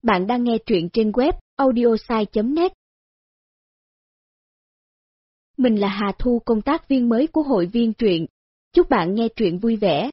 Bạn đang nghe truyện trên web audiosai.net. Mình là Hà Thu, công tác viên mới của hội viên truyện. Chúc bạn nghe truyện vui vẻ.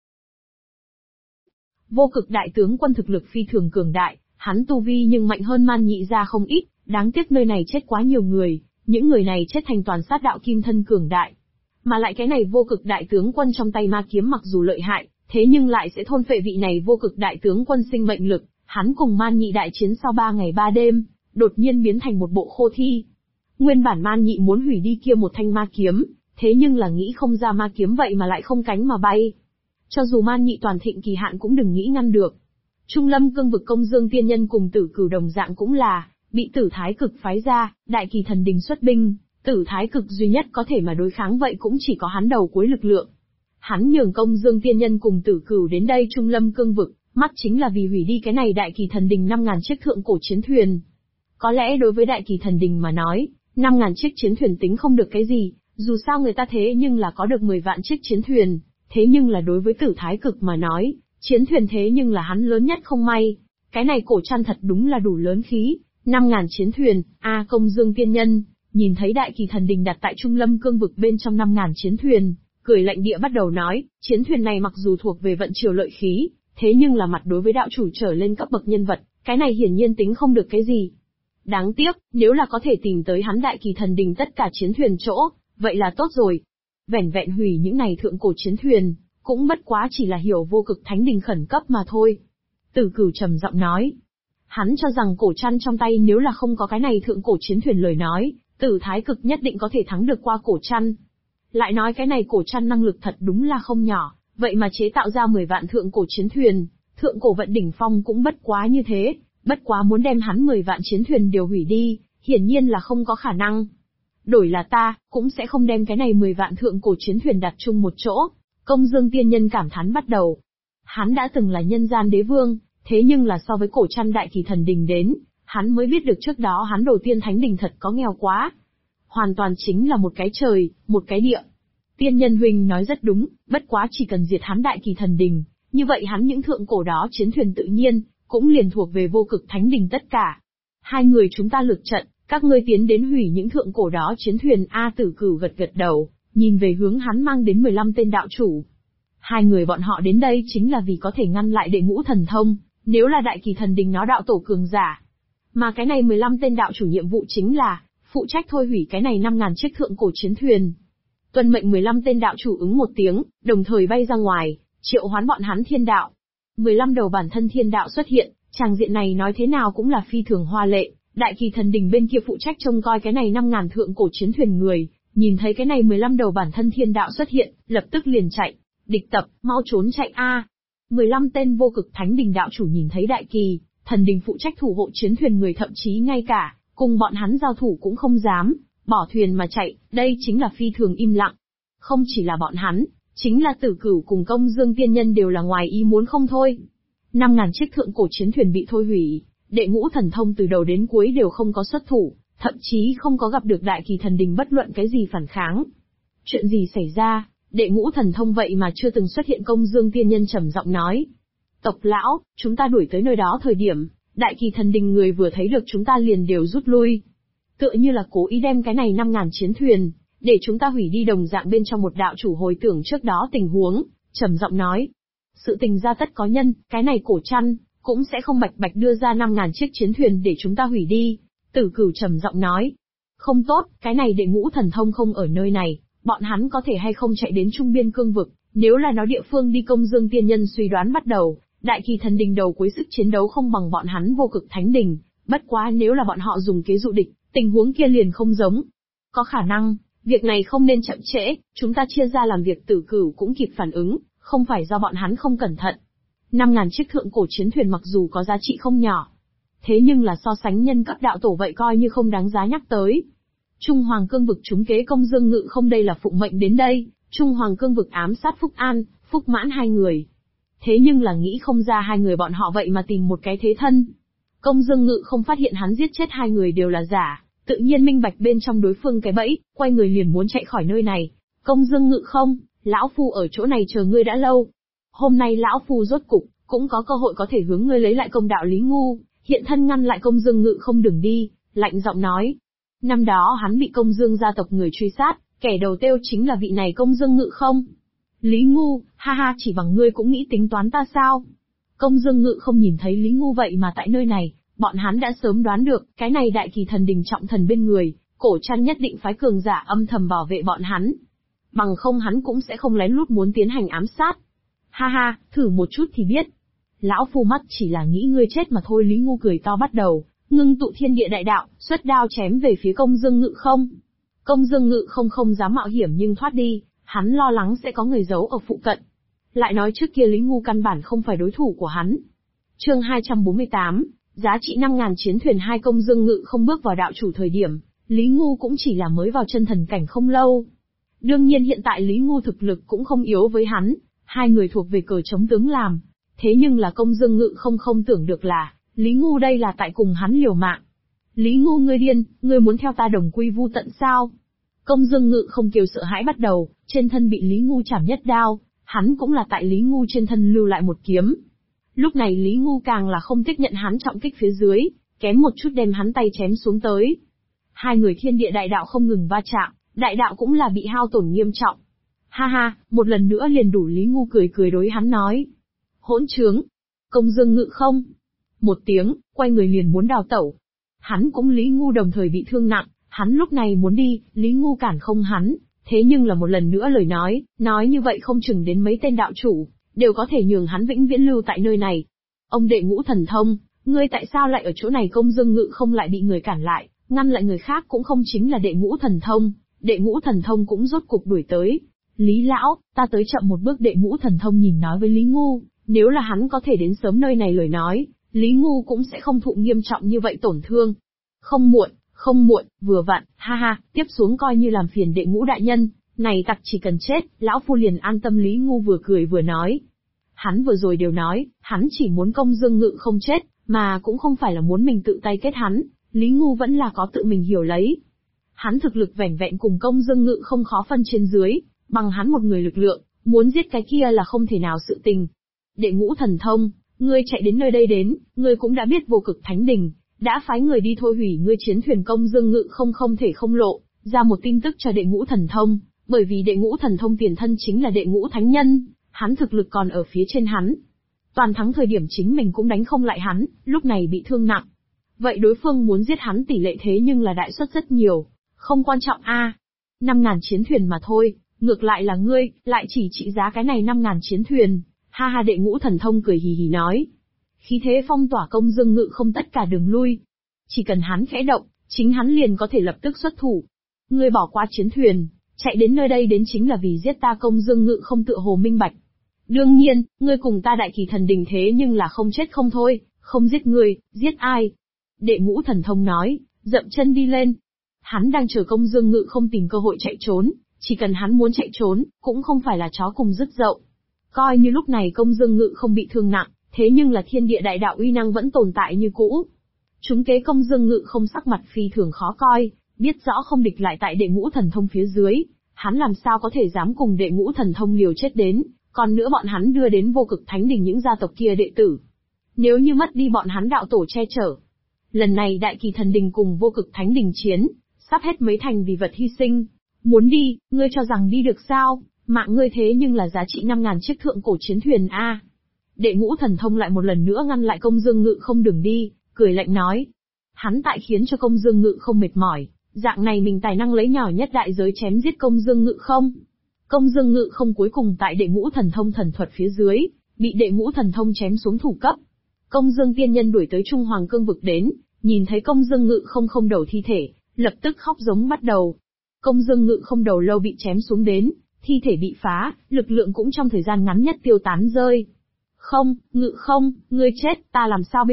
Vô Cực đại tướng quân thực lực phi thường cường đại, hắn tu vi nhưng mạnh hơn Man Nhị ra không ít, đáng tiếc nơi này chết quá nhiều người, những người này chết thành toàn sát đạo kim thân cường đại. Mà lại cái này Vô Cực đại tướng quân trong tay ma kiếm mặc dù lợi hại, thế nhưng lại sẽ thôn phệ vị này Vô Cực đại tướng quân sinh mệnh lực. Hắn cùng Man Nhị đại chiến sau 3 ngày 3 đêm, đột nhiên biến thành một bộ khô thi. Nguyên bản Man Nhị muốn hủy đi kia một thanh ma kiếm, thế nhưng là nghĩ không ra ma kiếm vậy mà lại không cánh mà bay. Cho dù Man Nhị toàn thịnh kỳ hạn cũng đừng nghĩ ngăn được. Trung Lâm cương vực Công Dương tiên nhân cùng Tử Cửu đồng dạng cũng là bị Tử Thái Cực phái ra, Đại Kỳ thần đình xuất binh, Tử Thái Cực duy nhất có thể mà đối kháng vậy cũng chỉ có hắn đầu cuối lực lượng. Hắn nhường Công Dương tiên nhân cùng Tử Cửu đến đây Trung Lâm cương vực, mắt chính là vì hủy đi cái này Đại Kỳ thần đình 5.000 chiếc thượng cổ chiến thuyền. Có lẽ đối với Đại Kỳ thần đình mà nói, 5.000 chiếc chiến thuyền tính không được cái gì, dù sao người ta thế nhưng là có được 10 vạn chiếc chiến thuyền, thế nhưng là đối với Tử Thái Cực mà nói, chiến thuyền thế nhưng là hắn lớn nhất không may. Cái này cổ trăn thật đúng là đủ lớn khí, 5.000 chiến thuyền, Công Dương tiên nhân, nhìn thấy Đại Kỳ thần đình đặt tại Trung Lâm cương vực bên trong 5.000 chiến thuyền, cười lạnh địa bắt đầu nói, chiến thuyền này mặc dù thuộc về vận triều lợi khí, thế nhưng là mặt đối với đạo chủ trở lên cấp bậc nhân vật, cái này hiển nhiên tính không được cái gì. Đáng tiếc, nếu là có thể tìm tới hắn Đại Kỳ thần đình tất cả chiến thuyền chỗ, vậy là tốt rồi. Vẻn vẹn hủy những này thượng cổ chiến thuyền, cũng bất quá chỉ là hiểu Vô Cực thánh đình khẩn cấp mà thôi. Tử Cửu trầm giọng nói. Hắn cho rằng cổ trăn trong tay nếu là không có cái này thượng cổ chiến thuyền lời nói, Tử Thái Cực nhất định có thể thắng được qua cổ trăn. Lại nói cái này cổ trăn năng lực thật đúng là không nhỏ, vậy mà chế tạo ra 10 vạn thượng cổ chiến thuyền, thượng cổ vận đỉnh phong cũng bất quá như thế, bất quá muốn đem hắn 10 vạn chiến thuyền đều hủy đi, hiển nhiên là không có khả năng. Đổi là ta, cũng sẽ không đem cái này 10 vạn thượng cổ chiến thuyền đặt chung một chỗ. Công Dương tiên nhân cảm thán bắt đầu. Hắn đã từng là nhân gian đế vương, thế nhưng là so với cổ trăn Đại Kỳ thần đình đến, hắn mới biết được trước đó hắn đầu tiên thánh đình thật có nghèo quá. Hoàn toàn chính là một cái trời, một cái địa. Tiên nhân huynh nói rất đúng, bất quá chỉ cần diệt hắn Đại Kỳ thần đình, như vậy hắn những thượng cổ đó chiến thuyền tự nhiên, cũng liền thuộc về Vô Cực thánh đình tất cả. Hai người chúng ta lực trận, các ngươi tiến đến hủy những thượng cổ đó chiến thuyền. Tử Cửu gật gật đầu, nhìn về hướng hắn mang đến 15 tên đạo chủ. Hai người bọn họ đến đây chính là vì có thể ngăn lại Đệ Ngũ thần thông, nếu là Đại Kỳ thần đình nó đạo tổ cường giả. Mà cái này 15 tên đạo chủ nhiệm vụ chính là phụ trách thôi hủy cái này 5.000 chiếc thượng cổ chiến thuyền. Tuân mệnh 15 tên đạo chủ ứng một tiếng, đồng thời bay ra ngoài, triệu hoán bọn hắn thiên đạo. 15 đầu bản thân thiên đạo xuất hiện, tràng diện này nói thế nào cũng là phi thường hoa lệ. Đại Kỳ thần đình bên kia phụ trách trông coi cái này 5.000 thượng cổ chiến thuyền người, nhìn thấy cái này 15 đầu bản thân thiên đạo xuất hiện, lập tức liền chạy. Địch tập, mau trốn chạy a! 15 tên Vô Cực thánh đình đạo chủ nhìn thấy Đại Kỳ thần đình phụ trách thủ hộ chiến thuyền người, thậm chí ngay cả cùng bọn hắn giao thủ cũng không dám, bỏ thuyền mà chạy, đây chính là phi thường im lặng. Không chỉ là bọn hắn, chính là Tử Cửu cùng Công Dương tiên nhân đều là ngoài ý muốn không thôi. 5.000 chiếc thượng cổ chiến thuyền bị thôi hủy, Đệ Ngũ thần thông từ đầu đến cuối đều không có xuất thủ, thậm chí không có gặp được Đại Kỳ thần đình bất luận cái gì phản kháng. Chuyện gì xảy ra, Đệ Ngũ thần thông vậy mà chưa từng xuất hiện? Công Dương tiên nhân trầm giọng nói. Tộc lão, chúng ta đuổi tới nơi đó thời điểm, Đại Kỳ thần đình người vừa thấy được chúng ta liền đều rút lui. Tựa như là cố ý đem cái này 5.000 chiến thuyền, để chúng ta hủy đi đồng dạng. Bên trong một đạo chủ hồi tưởng trước đó tình huống, trầm giọng nói. Sự tình ra tất có nhân, cái này cổ trăn cũng sẽ không bạch bạch đưa ra 5.000 chiếc chiến thuyền để chúng ta hủy đi. Tử Cửu trầm giọng nói. Không tốt, cái này Đệ Ngũ thần thông không ở nơi này, bọn hắn có thể hay không chạy đến Trung Biên cương vực, nếu là nó địa phương đi. Công Dương tiên nhân suy đoán bắt đầu, Đại Kỳ thần đình đầu cuối sức chiến đấu không bằng bọn hắn Vô Cực thánh đình, bất quá nếu là bọn họ dùng kế dụ địch, tình huống kia liền không giống. Có khả năng, việc này không nên chậm trễ, chúng ta chia ra làm việc. Tử Cửu cũng kịp phản ứng, không phải do bọn hắn không cẩn thận. 5.000 chiếc thượng cổ chiến thuyền mặc dù có giá trị không nhỏ, thế nhưng là so sánh nhân cấp đạo tổ vậy coi như không đáng giá nhắc tới. Trung Hoàng cương vực trúng kế Công Dương Ngự không đây là phụng mệnh đến đây, Trung Hoàng cương vực ám sát Phúc An, Phúc Mãn hai người. Thế nhưng là nghĩ không ra hai người bọn họ vậy mà tìm một cái thế thân. Công Dương Ngự không phát hiện hắn giết chết hai người đều là giả, tự nhiên minh bạch bên trong đối phương cái bẫy, quay người liền muốn chạy khỏi nơi này. Công Dương Ngự không, lão phu ở chỗ này chờ ngươi đã lâu. Hôm nay lão phu rốt cục cũng có cơ hội có thể hướng ngươi lấy lại công đạo Lý Ngu, hiện thân ngăn lại Công Dương Ngự không đường đi, lạnh giọng nói. Năm đó hắn bị Công Dương gia tộc người truy sát, kẻ đầu tiêu chính là vị này Công Dương Ngự không. Lý Ngu, ha ha, chỉ bằng ngươi cũng nghĩ tính toán ta sao? Công Dương Ngự không nhìn thấy Lý Ngu vậy mà tại nơi này, bọn hắn đã sớm đoán được, cái này đại kỳ thần đình trọng thần bên người, cổ trăn nhất định phái cường giả âm thầm bảo vệ bọn hắn. Bằng không hắn cũng sẽ không lén lút muốn tiến hành ám sát. Ha ha, thử một chút thì biết. Lão phu mắt chỉ là nghĩ ngươi chết mà thôi. Lý Ngu cười to bắt đầu, ngưng tụ thiên địa đại đạo, xuất đao chém về phía Công Dương Ngự không. Công Dương Ngự không dám mạo hiểm nhưng thoát đi, hắn lo lắng sẽ có người giấu ở phụ cận. Lại nói trước kia Lý Ngu căn bản không phải đối thủ của hắn. Chương 248, giá trị 5.000 chiến thuyền. Hai Công Dương Ngự không bước vào đạo chủ thời điểm, Lý Ngu cũng chỉ là mới vào chân thần cảnh không lâu. Đương nhiên hiện tại Lý Ngu thực lực cũng không yếu với hắn, hai người thuộc về cờ chống tướng làm. Thế nhưng là Công Dương Ngự không tưởng được là, Lý Ngu đây là tại cùng hắn liều mạng. Lý Ngu ngươi điên, ngươi muốn theo ta đồng quy vu tận sao? Công Dương Ngự không kêu sợ hãi bắt đầu, trên thân bị Lý Ngu chảm nhất đao, hắn cũng là tại Lý Ngu trên thân lưu lại một kiếm. Lúc này Lý Ngu càng là không tiếp nhận hắn trọng kích phía dưới, kém một chút đem hắn tay chém xuống tới. Hai người thiên địa đại đạo không ngừng va chạm, đại đạo cũng là bị hao tổn nghiêm trọng. Ha ha, một lần nữa liền đủ. Lý Ngu cười đối hắn nói. Hỗn trướng! Công Dương Ngự không! Một tiếng, quay người liền muốn đào tẩu. Hắn cũng Lý Ngu đồng thời bị thương nặng, hắn lúc này muốn đi, Lý Ngu cản không hắn, thế nhưng là một lần nữa lời nói như vậy không chừng đến mấy tên đạo chủ, đều có thể nhường hắn vĩnh viễn lưu tại nơi này. Ông đệ Ngũ Thần Thông, ngươi tại sao lại ở chỗ này? Công Dương Ngự không lại bị người cản lại, ngăn lại người khác cũng không chính là đệ Ngũ Thần Thông, đệ Ngũ Thần Thông cũng rốt cuộc đuổi tới. Lý lão, ta tới chậm một bước. Đệ Ngũ Thần Thông nhìn nói với Lý Ngu, nếu là hắn có thể đến sớm nơi này lời nói, Lý Ngu cũng sẽ không thụ nghiêm trọng như vậy tổn thương. Không muộn, vừa vặn, ha ha, tiếp xuống coi như làm phiền đệ Ngũ đại nhân, này tặc chỉ cần chết, lão phu liền an tâm. Lý Ngu vừa cười vừa nói. Hắn vừa rồi đều nói, hắn chỉ muốn Công Dương Ngự không chết, mà cũng không phải là muốn mình tự tay kết hắn, Lý Ngu vẫn là có tự mình hiểu lấy. Hắn thực lực vẻn vẹn cùng Công Dương Ngự không khó phân trên dưới, bằng hắn một người lực lượng, muốn giết cái kia là không thể nào sự tình. Đệ Ngũ Thần Thông, ngươi chạy đến nơi đây đến, ngươi cũng đã biết Vô Cực Thánh Đình đã phái người đi thôi hủy ngươi chiến thuyền. Công Dương Ngự không thể không lộ ra một tin tức cho đệ Ngũ Thần Thông, bởi vì đệ Ngũ Thần Thông tiền thân chính là đệ Ngũ Thánh Nhân, hắn thực lực còn ở phía trên hắn. Toàn thắng thời điểm chính mình cũng đánh không lại hắn, lúc này bị thương nặng. Vậy đối phương muốn giết hắn tỷ lệ thế nhưng là đại suất rất nhiều, không quan trọng a. 5.000 chiến thuyền mà thôi, ngược lại là ngươi, lại chỉ trị giá cái này 5.000 chiến thuyền. Ha ha, đệ Ngũ Thần Thông cười hì hì nói. Khí thế phong tỏa Công Dương Ngự không tất cả đường lui. Chỉ cần hắn khẽ động, chính hắn liền có thể lập tức xuất thủ. Ngươi bỏ qua chiến thuyền, chạy đến nơi đây đến chính là vì giết ta. Công Dương Ngự không tựa hồ minh bạch. Đương nhiên, ngươi cùng ta đại kỳ thần đình thế nhưng là không chết không thôi, không giết ngươi, giết ai? Đệ Ngũ Thần Thông nói, dậm chân đi lên. Hắn đang chờ Công Dương Ngự không tìm cơ hội chạy trốn, chỉ cần hắn muốn chạy trốn, cũng không phải là chó cùng rứt dậu. Coi như lúc này Công Dương Ngự không bị thương nặng, thế nhưng là thiên địa đại đạo uy năng vẫn tồn tại như cũ. Chúng kế Công Dương Ngự không sắc mặt phi thường khó coi, biết rõ không địch lại tại đệ Ngũ Thần Thông phía dưới, hắn làm sao có thể dám cùng đệ Ngũ Thần Thông liều chết đến, còn nữa bọn hắn đưa đến Vô Cực Thánh Đình những gia tộc kia đệ tử. Nếu như mất đi bọn hắn đạo tổ che chở, lần này đại kỳ thần đình cùng Vô Cực Thánh Đình chiến, sắp hết mấy thành vì vật hy sinh. Muốn đi, ngươi cho rằng đi được sao? Mạng ngươi thế nhưng là giá trị 5.000 chiếc thượng cổ chiến thuyền a. Đệ Ngũ Thần Thông lại một lần nữa ngăn lại Công Dương Ngự không đường đi, cười lạnh nói. Hắn tại khiến cho Công Dương Ngự không mệt mỏi, dạng này mình tài năng lấy nhỏ nhất đại giới chém giết Công Dương Ngự không. Công Dương Ngự không cuối cùng tại đệ Ngũ Thần Thông thần thuật phía dưới, bị đệ Ngũ Thần Thông chém xuống thủ cấp. Công Dương tiên nhân đuổi tới Trung Hoàng Cương vực đến, nhìn thấy Công Dương Ngự không đầu thi thể, lập tức khóc giống bắt đầu. Công Dương Ngự không đầu lâu bị chém xuống đến, thi thể bị phá, lực lượng cũng trong thời gian ngắn nhất tiêu tán rơi. Không, Ngự không, ngươi chết, ta làm sao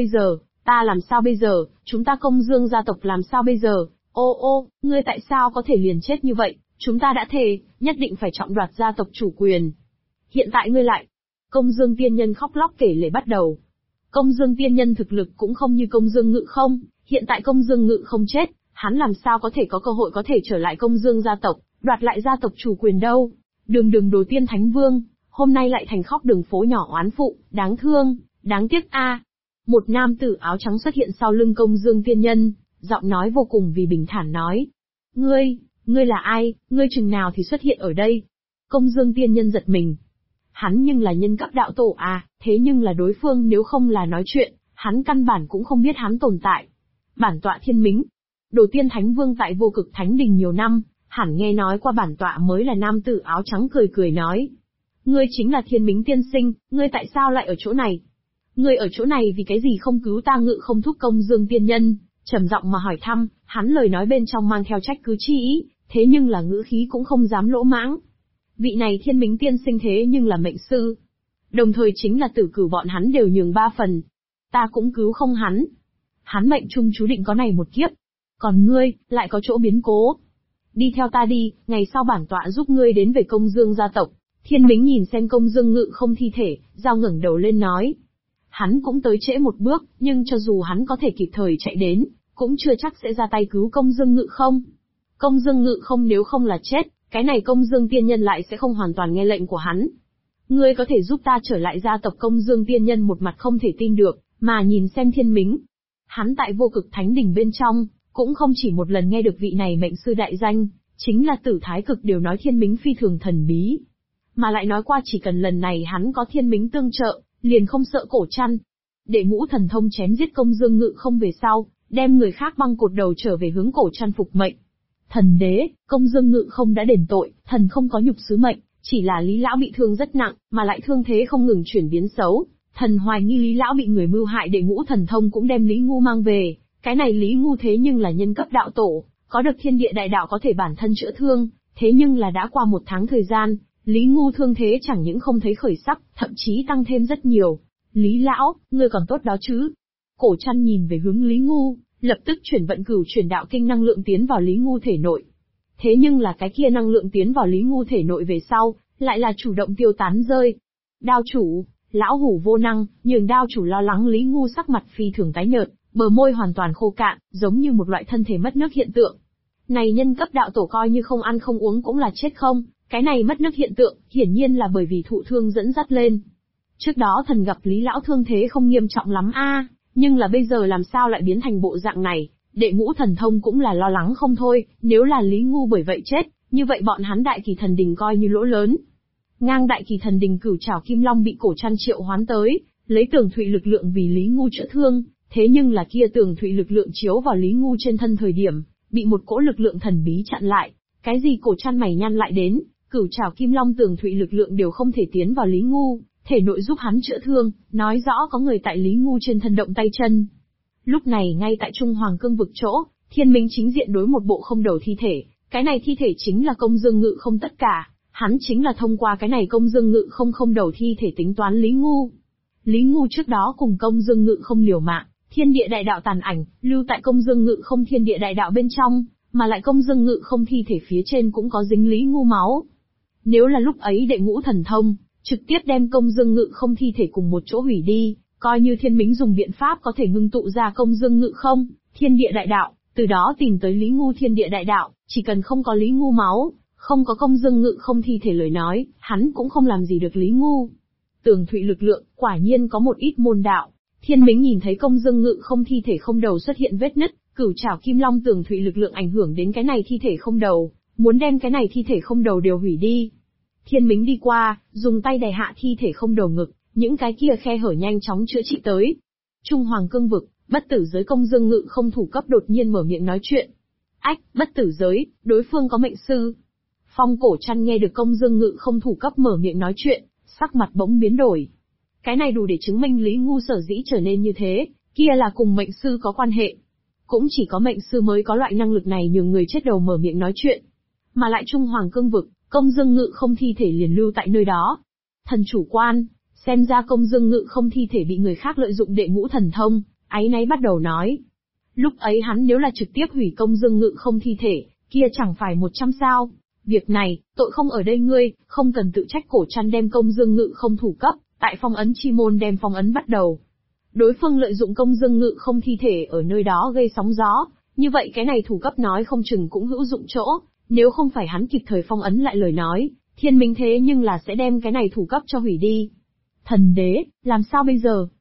bây giờ, chúng ta Công Dương gia tộc làm sao bây giờ? Ô, ngươi tại sao có thể liền chết như vậy? Chúng ta đã thề, nhất định phải trọng đoạt gia tộc chủ quyền. Hiện tại ngươi lại. Công Dương tiên nhân khóc lóc kể lể bắt đầu. Công Dương tiên nhân thực lực cũng không như Công Dương Ngự không, hiện tại Công Dương Ngự không chết, hắn làm sao có thể có cơ hội có thể trở lại Công Dương gia tộc, đoạt lại gia tộc chủ quyền đâu. Đường Đồ Tiên Thánh Vương, hôm nay lại thành khóc đường phố nhỏ oán phụ, đáng thương, đáng tiếc a. Một nam tử áo trắng xuất hiện sau lưng Công Dương Tiên Nhân, giọng nói vô cùng vì bình thản nói. Ngươi là ai, ngươi chừng nào thì xuất hiện ở đây? Công Dương Tiên Nhân giật mình. Hắn nhưng là nhân cấp đạo tổ à, thế nhưng là đối phương nếu không là nói chuyện, hắn căn bản cũng không biết hắn tồn tại. Bản tọa Thiên Mính, Đồ Tiên Thánh Vương tại Vô Cực Thánh Đình nhiều năm, hẳn nghe nói qua bản tọa mới là nam tử áo trắng cười cười nói. Ngươi chính là Thiên Mính tiên sinh, ngươi tại sao lại ở chỗ này? Ngươi ở chỗ này vì cái gì không cứu ta Ngự Không thúc Công Dương Tiên Nhân, trầm giọng mà hỏi thăm, hắn lời nói bên trong mang theo trách cứ chi ý, thế nhưng là ngữ khí cũng không dám lỗ mãng. Vị này Thiên Mính tiên sinh thế nhưng là mệnh sư. Đồng thời chính là tử cửu bọn hắn đều nhường 3 phần. Ta cũng cứu không hắn. Hắn mệnh trung chú định có này một kiếp. Còn ngươi, lại có chỗ biến cố. Đi theo ta đi, ngày sau bản tọa giúp ngươi đến về Công Dương gia tộc. Thiên Mính nhìn xem Công Dương Ngự Không thi thể, giao ngẩng đầu lên nói. Hắn cũng tới trễ một bước, nhưng cho dù hắn có thể kịp thời chạy đến, cũng chưa chắc sẽ ra tay cứu Công Dương Ngự Không. Công Dương Ngự Không nếu không là chết, cái này Công Dương Tiên Nhân lại sẽ không hoàn toàn nghe lệnh của hắn. Ngươi có thể giúp ta trở lại gia tộc Công Dương Tiên Nhân một mặt không thể tin được, mà nhìn xem Thiên Mính. Hắn tại Vô Cực Thánh Đình bên trong, cũng không chỉ một lần nghe được vị này mệnh sư đại danh, chính là Tử Thái Cực đều nói Thiên Mính phi thường thần bí. Mà lại nói qua chỉ cần lần này hắn có Thiên Mính tương trợ, liền không sợ cổ chăn. Đệ Ngũ Thần Thông chém giết Công Dương Ngự Không về sau, đem người khác băng cột đầu trở về hướng cổ chăn phục mệnh. Thần đế, Công Dương Ngự Không đã đền tội, thần không có nhục sứ mệnh, chỉ là Lý Lão bị thương rất nặng, mà lại thương thế không ngừng chuyển biến xấu. Thần hoài nghi Lý Lão bị người mưu hại. Đệ Ngũ Thần Thông cũng đem Lý Ngu mang về, cái này Lý Ngu thế nhưng là nhân cấp đạo tổ, có được thiên địa đại đạo có thể bản thân chữa thương, thế nhưng là đã qua 1 tháng thời gian, Lý Ngu thương thế chẳng những không thấy khởi sắc, thậm chí tăng thêm rất nhiều. Lý Lão, ngươi còn tốt đó chứ? Cổ chăn nhìn về hướng Lý Ngu, lập tức chuyển vận Cửu Chuyển Đạo Kinh năng lượng tiến vào Lý Ngu thể nội. Thế nhưng là cái kia năng lượng tiến vào Lý Ngu thể nội về sau, lại là chủ động tiêu tán rơi. Đao chủ, lão hủ vô năng, nhường đao chủ lo lắng. Lý Ngu sắc mặt phi thường tái nhợt, bờ môi hoàn toàn khô cạn, giống như một loại thân thể mất nước hiện tượng. Này nhân cấp đạo tổ coi như không ăn không uống cũng là chết không, cái này mất nước hiện tượng, hiển nhiên là bởi vì thụ thương dẫn dắt lên. Trước đó thần gặp Lý Lão thương thế không nghiêm trọng lắm a, nhưng là bây giờ làm sao lại biến thành bộ dạng này, Đệ Ngũ Thần Thông cũng là lo lắng không thôi, nếu là Lý Ngu bởi vậy chết, như vậy bọn hắn Đại Kỳ Thần Đình coi như lỗ lớn. Ngang Đại Kỳ Thần Đình Cửu Trảo Kim Long bị cổ chăn triệu hoán tới, lấy tường thụy lực lượng vì Lý Ngu chữa thương, thế nhưng là kia tường thụy lực lượng chiếu vào Lý Ngu trên thân thời điểm, bị một cỗ lực lượng thần bí chặn lại, cái gì cổ chăn mày nhăn lại đến, Cửu Trảo Kim Long tường thụy lực lượng đều không thể tiến vào Lý Ngu, thể nội giúp hắn chữa thương, nói rõ có người tại Lý Ngu trên thân động tay chân. Lúc này ngay tại Trung Hoàng Cương vực chỗ, Thiên Mính chính diện đối một bộ không đầu thi thể, cái này thi thể chính là Công Dương Ngự Không tất cả, hắn chính là thông qua cái này Công Dương Ngự Không không đầu thi thể tính toán Lý Ngu. Lý Ngu trước đó cùng Công Dương Ngự Không liều mạng, thiên địa đại đạo tàn ảnh, lưu tại Công Dương Ngự Không thiên địa đại đạo bên trong, mà lại Công Dương Ngự Không thi thể phía trên cũng có dính Lý Ngu máu. Nếu là lúc ấy Đệ Ngũ Thần Thông, trực tiếp đem Công Dương Ngự Không thi thể cùng một chỗ hủy đi, coi như Thiên Mính dùng biện pháp có thể ngưng tụ ra Công Dương Ngự Không, thiên địa đại đạo, từ đó tìm tới Lý Ngu thiên địa đại đạo, chỉ cần không có Lý Ngu máu, không có Công Dương Ngự Không thi thể lời nói, hắn cũng không làm gì được Lý Ngu. Tường thụy lực lượng, quả nhiên có một ít môn đạo. Thiên Mính nhìn thấy Công Dương Ngự Không thi thể không đầu xuất hiện vết nứt, Cửu Trảo Kim Long tường thụy lực lượng ảnh hưởng đến cái này thi thể không đầu, muốn đem cái này thi thể không đầu đều hủy đi. Thiên Mính đi qua, dùng tay đè hạ thi thể không đầu ngực, những cái kia khe hở nhanh chóng chữa trị tới. Trung Hoàng Cương vực, bất tử giới Công Dương Ngự Không thủ cấp đột nhiên mở miệng nói chuyện. Ách, bất tử giới, đối phương có mệnh sư. Phong Cổ Trăn nghe được Công Dương Ngự Không thủ cấp mở miệng nói chuyện, sắc mặt bỗng biến đổi. Cái này đủ để chứng minh Lý Ngu sở dĩ trở nên như thế, kia là cùng mệnh sư có quan hệ. Cũng chỉ có mệnh sư mới có loại năng lực này nhường người chết đầu mở miệng nói chuyện. Mà lại Trung Hoàng Cương vực, Công Dương Ngự Không thi thể liền lưu tại nơi đó. Thần chủ quan, xem ra Công Dương Ngự Không thi thể bị người khác lợi dụng Đệ Ngũ Thần Thông, áy náy bắt đầu nói. Lúc ấy hắn nếu là trực tiếp hủy Công Dương Ngự Không thi thể, kia chẳng phải 100 sao. Việc này, tội không ở đây ngươi, không cần tự trách. Cổ Trăn đem Công Dương Ngự Không thủ cấp, tại phong ấn chi môn đem phong ấn bắt đầu. Đối phương lợi dụng Công Dương Ngự Không thi thể ở nơi đó gây sóng gió, như vậy cái này thủ cấp nói không chừng cũng hữu dụng chỗ, nếu không phải hắn kịp thời phong ấn lại lời nói, Thiên Mính thế nhưng là sẽ đem cái này thủ cấp cho hủy đi. Thần đế, làm sao bây giờ?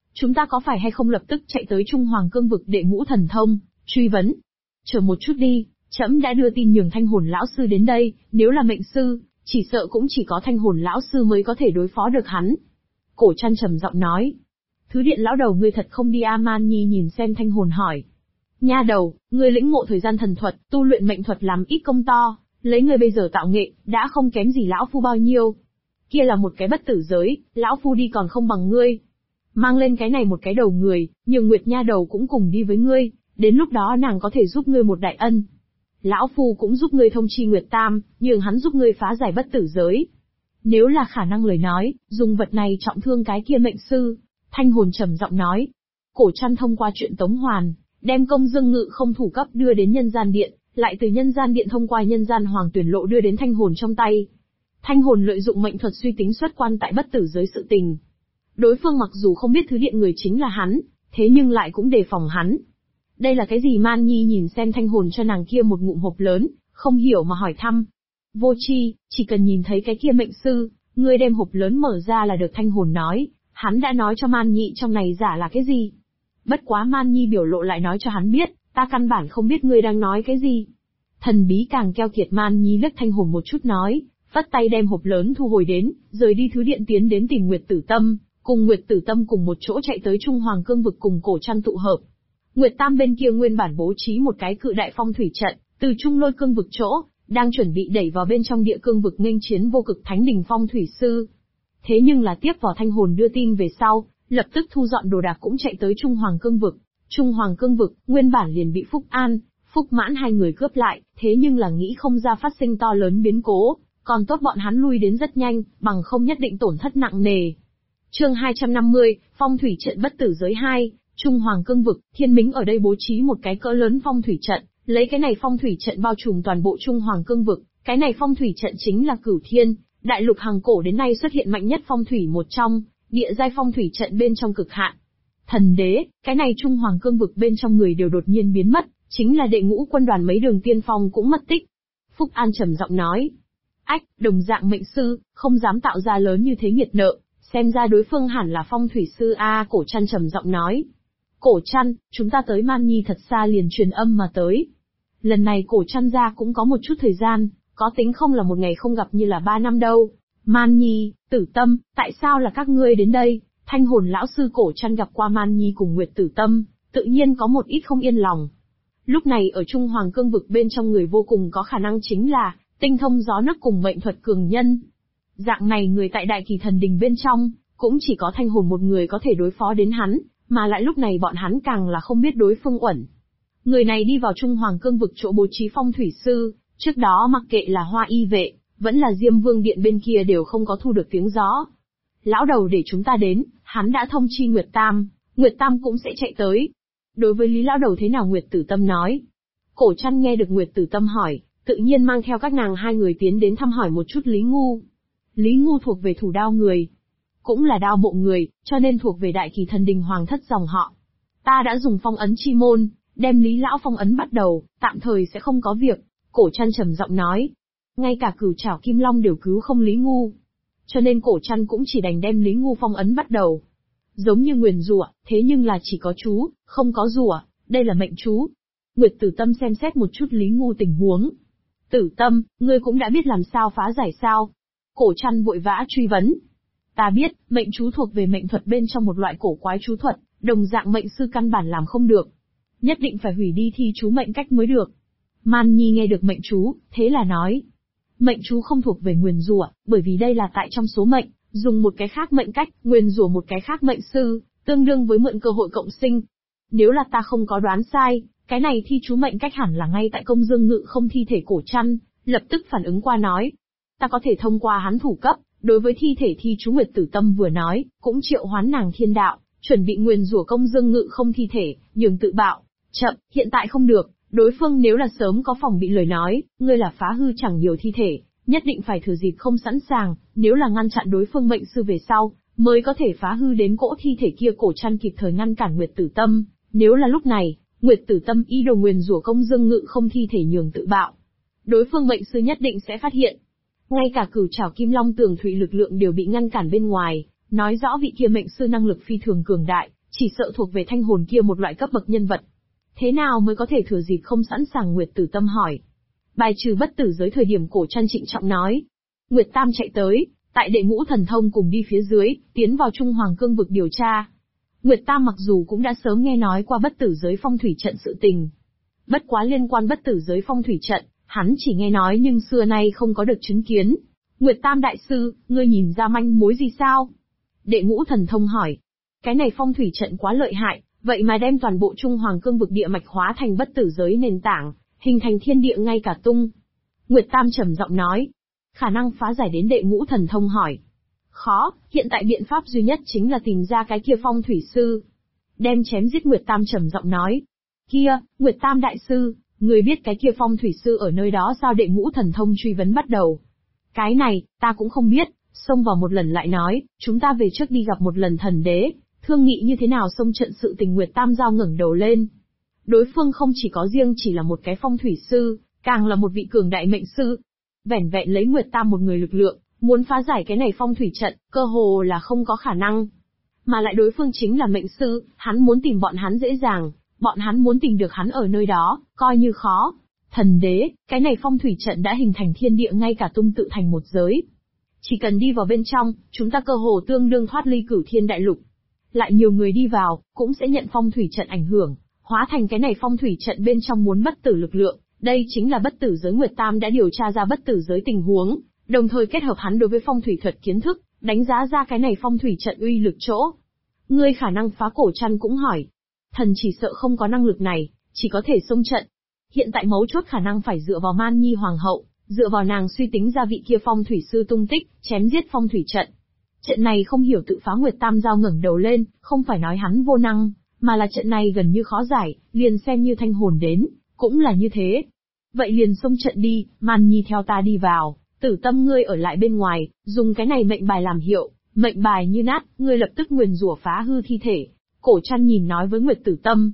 Chúng ta có phải hay không lập tức chạy tới Trung Hoàng Cương vực đệ ngũ thần thông, truy vấn? Chờ một chút đi, trẫm đã đưa tin nhường Thanh Hồn lão sư đến đây, nếu là mệnh sư, chỉ sợ cũng chỉ có Thanh Hồn lão sư mới có thể đối phó được hắn. Cổ Trăn trầm giọng nói. Thứ điện lão đầu ngươi thật không đi. Man Nhi nhìn xem Thanh Hồn hỏi. Nha đầu, ngươi lĩnh ngộ thời gian thần thuật, tu luyện mệnh thuật làm ít công to, lấy ngươi bây giờ tạo nghệ, đã không kém gì lão phu bao nhiêu. Kia là một cái bất tử giới, lão phu đi còn không bằng ngươi. Mang lên cái này một cái đầu người, nhường Nguyệt nha đầu cũng cùng đi với ngươi, đến lúc đó nàng có thể giúp ngươi một đại ân. Lão phu cũng giúp ngươi thông chi Nguyệt Tam, nhường hắn giúp ngươi phá giải bất tử giới. Nếu là khả năng lời nói, dùng vật này trọng thương cái kia mệnh sư. Thanh Hồn trầm giọng nói. Cổ Trăn thông qua chuyện Tống Hoàn, đem Công Dương Ngự không thủ cấp đưa đến Nhân Gian Điện, lại từ Nhân Gian Điện thông qua Nhân Gian Hoàng tuyển lộ đưa đến Thanh Hồn trong tay. Thanh Hồn lợi dụng mệnh thuật suy tính xuất quan tại bất tử giới sự tình. Đối phương mặc dù không biết thứ điện người chính là hắn, thế nhưng lại cũng đề phòng hắn. Đây là cái gì? Man Nhi nhìn xem Thanh Hồn cho nàng kia một ngụm hộp lớn, không hiểu mà hỏi thăm. Vô tri, chỉ cần nhìn thấy cái kia mệnh sư, ngươi đem hộp lớn mở ra là được. Thanh Hồn nói, hắn đã nói cho Man Nhi trong này giả là cái gì. Bất quá Man Nhi biểu lộ lại nói cho hắn biết, ta căn bản không biết ngươi đang nói cái gì. Thần bí càng keo kiệt. Man Nhi liếc Thanh Hồn một chút nói, vắt tay đem hộp lớn thu hồi đến, rời đi thứ điện tiến đến tìm Nguyệt Tử Tâm, cùng Nguyệt Tử Tâm cùng một chỗ chạy tới Trung Hoàng Cương vực cùng Cổ Trăn tụ hợp. Nguyệt Tam bên kia nguyên bản bố trí một cái cự đại phong thủy trận, từ Trung Lôi Cương vực chỗ, đang chuẩn bị đẩy vào bên trong địa cương vực nghênh chiến vô cực thánh đỉnh phong thủy sư. Thế nhưng là tiếp vào Thanh Hồn đưa tin về sau, lập tức thu dọn đồ đạc cũng chạy tới Trung Hoàng Cương vực. Trung Hoàng Cương vực, nguyên bản liền bị Phúc An, Phúc Mãn hai người cướp lại, thế nhưng là nghĩ không ra phát sinh to lớn biến cố, còn tốt bọn hắn lui đến rất nhanh, bằng không nhất định tổn thất nặng nề. Chương 250, Phong thủy trận bất tử giới 2, Trung Hoàng Cương vực, Thiên Mính ở đây bố trí một cái cỡ lớn phong thủy trận, lấy cái này phong thủy trận bao trùm toàn bộ Trung Hoàng Cương vực, cái này phong thủy trận chính là Cửu Thiên, đại lục hàng cổ đến nay xuất hiện mạnh nhất phong thủy một trong, địa giai phong thủy trận bên trong cực hạn. Thần đế, cái này Trung Hoàng Cương vực bên trong người đều đột nhiên biến mất, chính là đệ ngũ quân đoàn mấy đường tiên phong cũng mất tích. Phúc An trầm giọng nói. Ách, đồng dạng mệnh sư, không dám tạo ra lớn như thế nghiệt nợ, xem ra đối phương hẳn là phong thủy sư a. Cổ Trăn trầm giọng nói. Cổ Trăn, chúng ta tới Man Nhi thật xa liền truyền âm mà tới. Lần này Cổ Trăn ra cũng có một chút thời gian, có tính không là một ngày không gặp như là 3 năm đâu. Man Nhi, Tử Tâm, tại sao là các ngươi đến đây? Thanh Hồn lão sư Cổ Trăn gặp qua Man Nhi cùng Nguyệt Tử Tâm, tự nhiên có một ít không yên lòng. Lúc này ở Trung Hoàng Cương vực bên trong người vô cùng có khả năng chính là tinh thông gió nước cùng mệnh thuật cường nhân. Dạng này người tại Đại Kỳ Thần Đình bên trong, cũng chỉ có Thanh Hồn một người có thể đối phó đến hắn, mà lại lúc này bọn hắn càng là không biết đối phương uẩn. Người này đi vào Trung Hoàng Cương vực chỗ bố trí phong thủy sư, trước đó mặc kệ là Hoa Y vệ, vẫn là Diêm Vương Điện bên kia đều không có thu được tiếng gió. Lão đầu để chúng ta đến, hắn đã thông chi Nguyệt Tam cũng sẽ chạy tới. Đối với Lý lão đầu thế nào? Nguyệt Tử Tâm nói. Cổ Trăn nghe được Nguyệt Tử Tâm hỏi, tự nhiên mang theo các nàng hai người tiến đến thăm hỏi một chút Lý Ngu. Lý Ngu thuộc về Thủ Đao người, cũng là đao bộ người, cho nên thuộc về Đại Kỳ Thần Đình hoàng thất dòng họ. Ta đã dùng phong ấn chi môn, đem Lý lão phong ấn bắt đầu, tạm thời sẽ không có việc. Cổ Trăn trầm giọng nói. Ngay cả Cửu Trảo Kim Long đều cứu không Lý Ngu, cho nên Cổ Trăn cũng chỉ đành đem Lý Ngu phong ấn bắt đầu. Giống như nguyền rủa, thế nhưng là chỉ có chú, không có rủa, đây là mệnh chú. Nguyệt Tử Tâm xem xét một chút Lý Ngu tình huống. Tử Tâm, ngươi cũng đã biết làm sao phá giải sao? Cổ Trăn vội vã truy vấn. Ta biết, mệnh chú thuộc về mệnh thuật bên trong một loại cổ quái chú thuật, đồng dạng mệnh sư căn bản làm không được. Nhất định phải hủy đi thi chú mệnh cách mới được. Man Nhi nghe được mệnh chú, thế là nói. Mệnh chú không thuộc về nguyền rủa, bởi vì đây là tại trong số mệnh, dùng một cái khác mệnh cách, nguyền rủa một cái khác mệnh sư, tương đương với mượn cơ hội cộng sinh. Nếu là ta không có đoán sai, cái này thi chú mệnh cách hẳn là ngay tại Công Dương Ngự không thi thể. Cổ Trăn lập tức phản ứng qua nói. Ta có thể thông qua hắn thủ cấp, đối với thi thể thi chú. Nguyệt Tử Tâm vừa nói, cũng triệu hoán nàng thiên đạo, chuẩn bị nguyền rủa Công Dương Ngự không thi thể, nhường tự bạo. Chậm, hiện tại không được, đối phương nếu là sớm có phòng bị lời nói, ngươi là phá hư chẳng nhiều thi thể, nhất định phải thừa dịp không sẵn sàng, nếu là ngăn chặn đối phương mệnh sư về sau, mới có thể phá hư đến cỗ thi thể kia. Cổ Trăn kịp thời ngăn cản Nguyệt Tử Tâm, nếu là lúc này, Nguyệt Tử Tâm ý đồ nguyền rủa Công Dương Ngự không thi thể nhường tự bạo, đối phương mệnh sư nhất định sẽ phát hiện. Ngay cả Cửu Trảo Kim Long Tường Thụy lực lượng đều bị ngăn cản bên ngoài, nói rõ vị kia mệnh sư năng lực phi thường cường đại, Chỉ sợ thuộc về thanh hồn kia một loại cấp bậc nhân vật. Thế nào mới có thể thừa dịp không sẵn sàng? Nguyệt Tử Tâm hỏi. Bài trừ bất tử giới thời điểm Cổ Trăn trịnh trọng nói. Nguyệt Tam chạy tới, tại đệ ngũ thần thông cùng đi phía dưới, tiến vào Trung Hoàng Cương vực điều tra. Nguyệt Tam mặc dù cũng đã sớm nghe nói qua bất tử giới phong thủy trận sự tình. Bất quá liên quan bất tử giới phong thủy trận, hắn chỉ nghe nói nhưng xưa nay không có được chứng kiến. Nguyệt Tam đại sư, ngươi nhìn ra manh mối gì sao? Đệ ngũ thần thông hỏi. Cái này phong thủy trận quá lợi hại, vậy mà đem toàn bộ Trung Hoàng Cương vực địa mạch hóa thành bất tử giới nền tảng, hình thành thiên địa ngay cả tung. Nguyệt Tam trầm giọng nói. Khả năng phá giải đến đệ ngũ thần thông hỏi. Khó, hiện tại biện pháp duy nhất chính là tìm ra cái kia phong thủy sư. Đem chém giết. Nguyệt Tam trầm giọng nói. Kia, Nguyệt Tam đại sư, người biết cái kia phong thủy sư ở nơi đó sao? Đệ ngũ thần thông truy vấn bắt đầu. Cái này, ta cũng không biết, xông vào một lần lại nói, chúng ta về trước đi gặp một lần thần đế, thương nghị như thế nào xông trận sự tình. Nguyệt Tam giao ngẩng đầu lên. Đối phương không chỉ có riêng chỉ là một cái phong thủy sư, càng là một vị cường đại mệnh sư. Vẻn vẹn lấy Nguyệt Tam một người lực lượng, muốn phá giải cái này phong thủy trận, cơ hồ là không có khả năng. Mà lại đối phương chính là mệnh sư, hắn muốn tìm bọn hắn dễ dàng, bọn hắn muốn tìm được hắn ở nơi đó, coi như khó. Thần đế, cái này phong thủy trận đã hình thành thiên địa ngay cả tung tự thành một giới. Chỉ cần đi vào bên trong, chúng ta cơ hồ tương đương thoát ly cửu thiên đại lục. Lại nhiều người đi vào, cũng sẽ nhận phong thủy trận ảnh hưởng, hóa thành cái này phong thủy trận bên trong muốn bất tử lực lượng. Đây chính là bất tử giới. Nguyệt Tam đã điều tra ra bất tử giới tình huống, đồng thời kết hợp hắn đối với phong thủy thuật kiến thức, đánh giá ra cái này phong thủy trận uy lực chỗ. Ngươi khả năng phá? Cổ Trăn cũng hỏi. Thần chỉ sợ không có năng lực này, chỉ có thể xông trận. Hiện tại mấu chốt khả năng phải dựa vào Man Nhi Hoàng hậu, dựa vào nàng suy tính ra vị kia phong thủy sư tung tích, chém giết phong thủy trận. Trận này không hiểu tự phá. Nguyệt Tam giao ngẩng đầu lên, không phải nói hắn vô năng, mà là trận này gần như khó giải, liền xem như thanh hồn đến, cũng là như thế. Vậy liền xông trận đi, Man Nhi theo ta đi vào, Tử Tâm ngươi ở lại bên ngoài, dùng cái này mệnh bài làm hiệu, mệnh bài như nát, ngươi lập tức nguyền rủa phá hư thi thể. Cổ Trăn nhìn nói với Nguyệt Tử Tâm.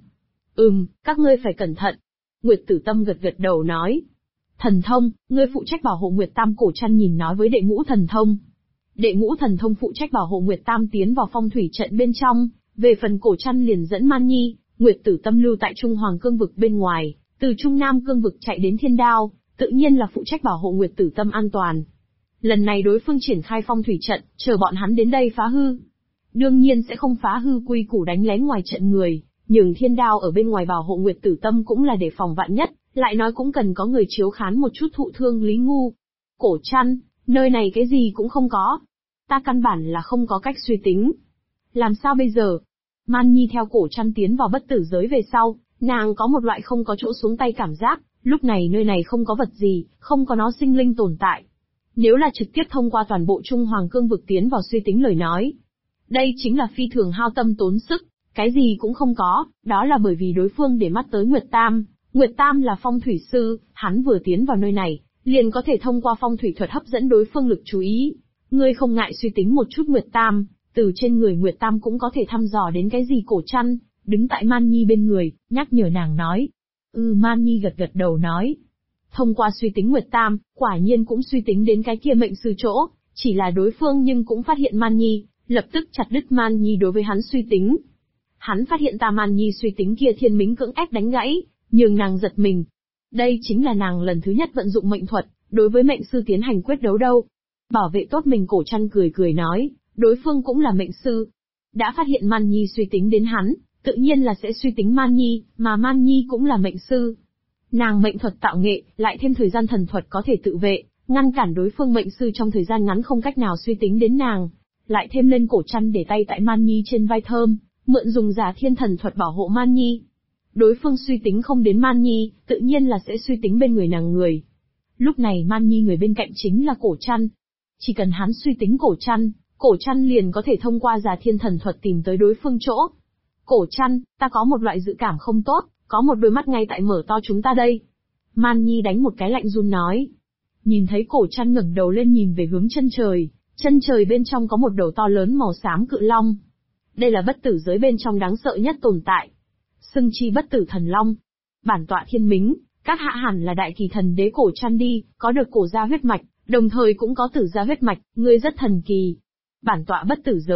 Các ngươi phải cẩn thận. Nguyệt Tử Tâm gật gật đầu nói. Thần thông, ngươi phụ trách bảo hộ Nguyệt Tam. Cổ Trăn nhìn nói với đệ ngũ thần thông. Đệ ngũ thần thông phụ trách bảo hộ Nguyệt Tam tiến vào phong thủy trận bên trong, về phần Cổ Trăn liền dẫn Man Nhi, Nguyệt Tử Tâm lưu tại Trung Hoàng Cương vực bên ngoài, từ Trung Nam Cương vực chạy đến Thiên Đao, tự nhiên là phụ trách bảo hộ Nguyệt Tử Tâm an toàn. Lần này đối phương triển khai phong thủy trận, chờ bọn hắn đến đây phá hư. Đương nhiên sẽ không phá hư quy củ đánh lén ngoài trận người, nhưng Thiên Đao ở bên ngoài bảo hộ Nguyệt Tử Tâm cũng là để phòng vạn nhất, lại nói cũng cần có người chiếu khán một chút thụ thương Lý Ngu. Cổ Trăn, nơi này cái gì cũng không có. Ta căn bản là không có cách suy tính. Làm sao bây giờ? Man Nhi theo Cổ Trăn tiến vào bất tử giới về sau, nàng có một loại không có chỗ xuống tay cảm giác, lúc này nơi này không có vật gì, không có nó sinh linh tồn tại. Nếu là trực tiếp thông qua toàn bộ Trung Hoàng Cương vực tiến vào suy tính lời nói, đây chính là phi thường hao tâm tốn sức, cái gì cũng không có, đó là bởi vì đối phương để mắt tới Nguyệt Tam. Nguyệt Tam là phong thủy sư, hắn vừa tiến vào nơi này, liền có thể thông qua phong thủy thuật hấp dẫn đối phương lực chú ý. Ngươi không ngại suy tính một chút Nguyệt Tam, từ trên người Nguyệt Tam cũng có thể thăm dò đến cái gì. Cổ Trăn đứng tại Man Nhi bên người, nhắc nhở nàng nói. Man Nhi gật gật đầu nói. Thông qua suy tính Nguyệt Tam, quả nhiên cũng suy tính đến cái kia mệnh sư chỗ, chỉ là đối phương nhưng cũng phát hiện Man Nhi, lập tức chặt đứt Man Nhi đối với hắn suy tính. Hắn phát hiện Man Nhi suy tính kia thiên mính cưỡng ép đánh gãy, nhưng nàng giật mình. Đây chính là nàng lần thứ nhất vận dụng mệnh thuật, đối với mệnh sư tiến hành quyết đấu đâu. Bảo vệ tốt mình. Cổ Trăn cười cười nói, đối phương cũng là mệnh sư. Đã phát hiện Man Nhi suy tính đến hắn, tự nhiên là sẽ suy tính Man Nhi, mà Man Nhi cũng là mệnh sư. Nàng mệnh thuật tạo nghệ, lại thêm thời gian thần thuật có thể tự vệ, ngăn cản đối phương mệnh sư trong thời gian ngắn không cách nào suy tính đến nàng. Lại thêm lên. Cổ Trăn để tay tại Man Nhi trên vai thơm, mượn dùng giả thiên thần thuật bảo hộ Man Nhi. Đối phương suy tính không đến Man Nhi, tự nhiên là sẽ suy tính bên người nàng người. Lúc này Man Nhi người bên cạnh chính là Cổ Trăn. Chỉ cần hắn suy tính Cổ Trăn liền có thể thông qua giả thiên thần thuật tìm tới đối phương chỗ. Cổ Trăn, ta có một loại dự cảm không tốt, có một đôi mắt ngay tại mở to chúng ta đây. Man Nhi đánh một cái lạnh run nói. Nhìn thấy Cổ Trăn ngẩng đầu lên nhìn về hướng chân trời bên trong có một đầu to lớn màu xám cự long. Đây là bất tử giới bên trong đáng sợ nhất tồn tại. Xưng chi bất tử thần long. Bản tọa thiên mính, các hạ hẳn là đại kỳ thần đế Cổ Trăn đi, có được cổ gia huyết mạch, đồng thời cũng có tử gia huyết mạch, ngươi rất thần kỳ. Bản tọa bất tử giới,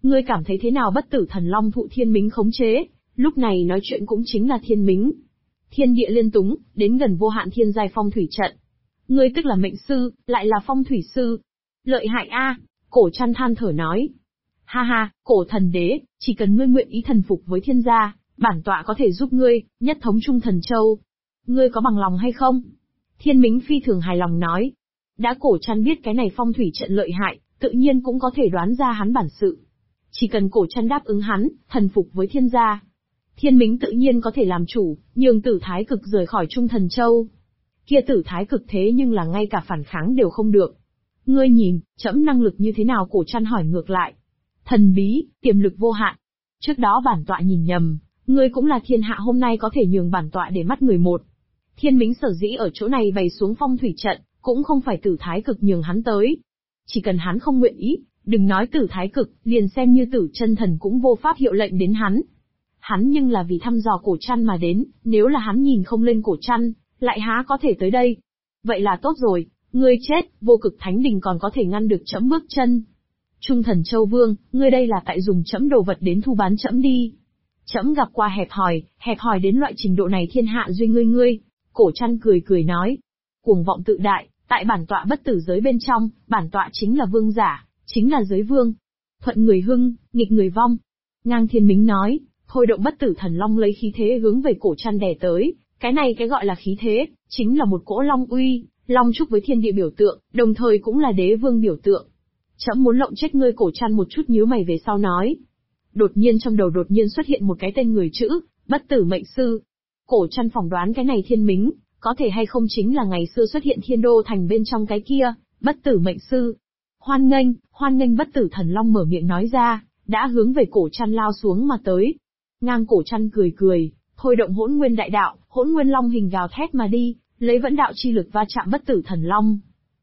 Ngươi cảm thấy thế nào bất tử thần long thụ thiên mính khống chế? Lúc này nói chuyện cũng chính là thiên mính. Thiên địa liên túng, đến gần vô hạn thiên giai phong thủy trận. Ngươi tức là mệnh sư, lại là phong thủy sư. Lợi hại a, Cổ Trăn than thở nói. Ha ha, Cổ thần đế, chỉ cần ngươi nguyện ý thần phục với thiên gia, bản tọa có thể giúp ngươi, nhất thống Trung Thần Châu. Ngươi có bằng lòng hay không? Thiên mính phi thường hài lòng nói. Đã Cổ Trăn biết cái này phong thủy trận lợi hại, tự nhiên cũng có thể đoán ra hắn bản sự. Chỉ cần Cổ Trăn đáp ứng hắn, thần phục với thiên gia, thiên mính tự nhiên có thể làm chủ, nhường Tử Thái Cực rời khỏi Trung Thần Châu. Kia Tử Thái Cực thế nhưng là ngay cả phản kháng đều không được. Ngươi nhìn, trẫm năng lực như thế nào? Cổ Trăn hỏi ngược lại. Thần bí, tiềm lực vô hạn. Trước đó bản tọa nhìn nhầm, ngươi cũng là thiên hạ hôm nay có thể nhường bản tọa để mắt người một. Thiên mính sở dĩ ở chỗ này bày xuống phong thủy trận, cũng không phải Tử Thái Cực nhường hắn tới. Chỉ cần hắn không nguyện ý, đừng nói Tử Thái Cực, liền xem như Tử Chân Thần cũng vô pháp hiệu lệnh đến hắn. Hắn nhưng là vì thăm dò Cổ Trăn mà đến, nếu là hắn nhìn không lên Cổ Trăn, lại há có thể tới đây. Vậy là tốt rồi, ngươi chết, Vô Cực Thánh Đình còn có thể ngăn được trẫm bước chân. Trung Thần Châu Vương, ngươi đây là tại dùng trẫm đồ vật đến thu bán trẫm đi. Trẫm gặp qua hẹp hòi đến loại trình độ này thiên hạ duy ngươi. Cổ Trăn cười cười nói. Cuồng vọng tự đại, tại bản tọa bất tử giới bên trong, bản tọa chính là vương giả, chính là giới vương. Thuận người hưng, nghịch người vong. Ngang Thiên Mính nói, thôi động bất tử thần long lấy khí thế hướng về Cổ Trăn đè tới. Cái này cái gọi là khí thế, chính là một cỗ long uy, long trúc với thiên địa biểu tượng, đồng thời cũng là đế vương biểu tượng. Trẫm muốn lộng chết ngươi. Cổ Trăn một chút nhíu mày về sau nói. Đột nhiên trong đầu xuất hiện một cái tên người chữ, bất tử mệnh sư. Cổ Trăn phỏng đoán cái này thiên mính, có thể hay không chính là ngày xưa xuất hiện Thiên Đô Thành bên trong cái kia, bất tử mệnh sư. Hoan nghênh bất tử thần long mở miệng nói ra, đã hướng về Cổ Trăn lao xuống mà tới. Ngang Cổ Trăn cười cười, thôi động hỗn nguyên đại đạo, hỗn nguyên long hình gào thét mà đi, lấy vẫn đạo chi lực va chạm bất tử thần long.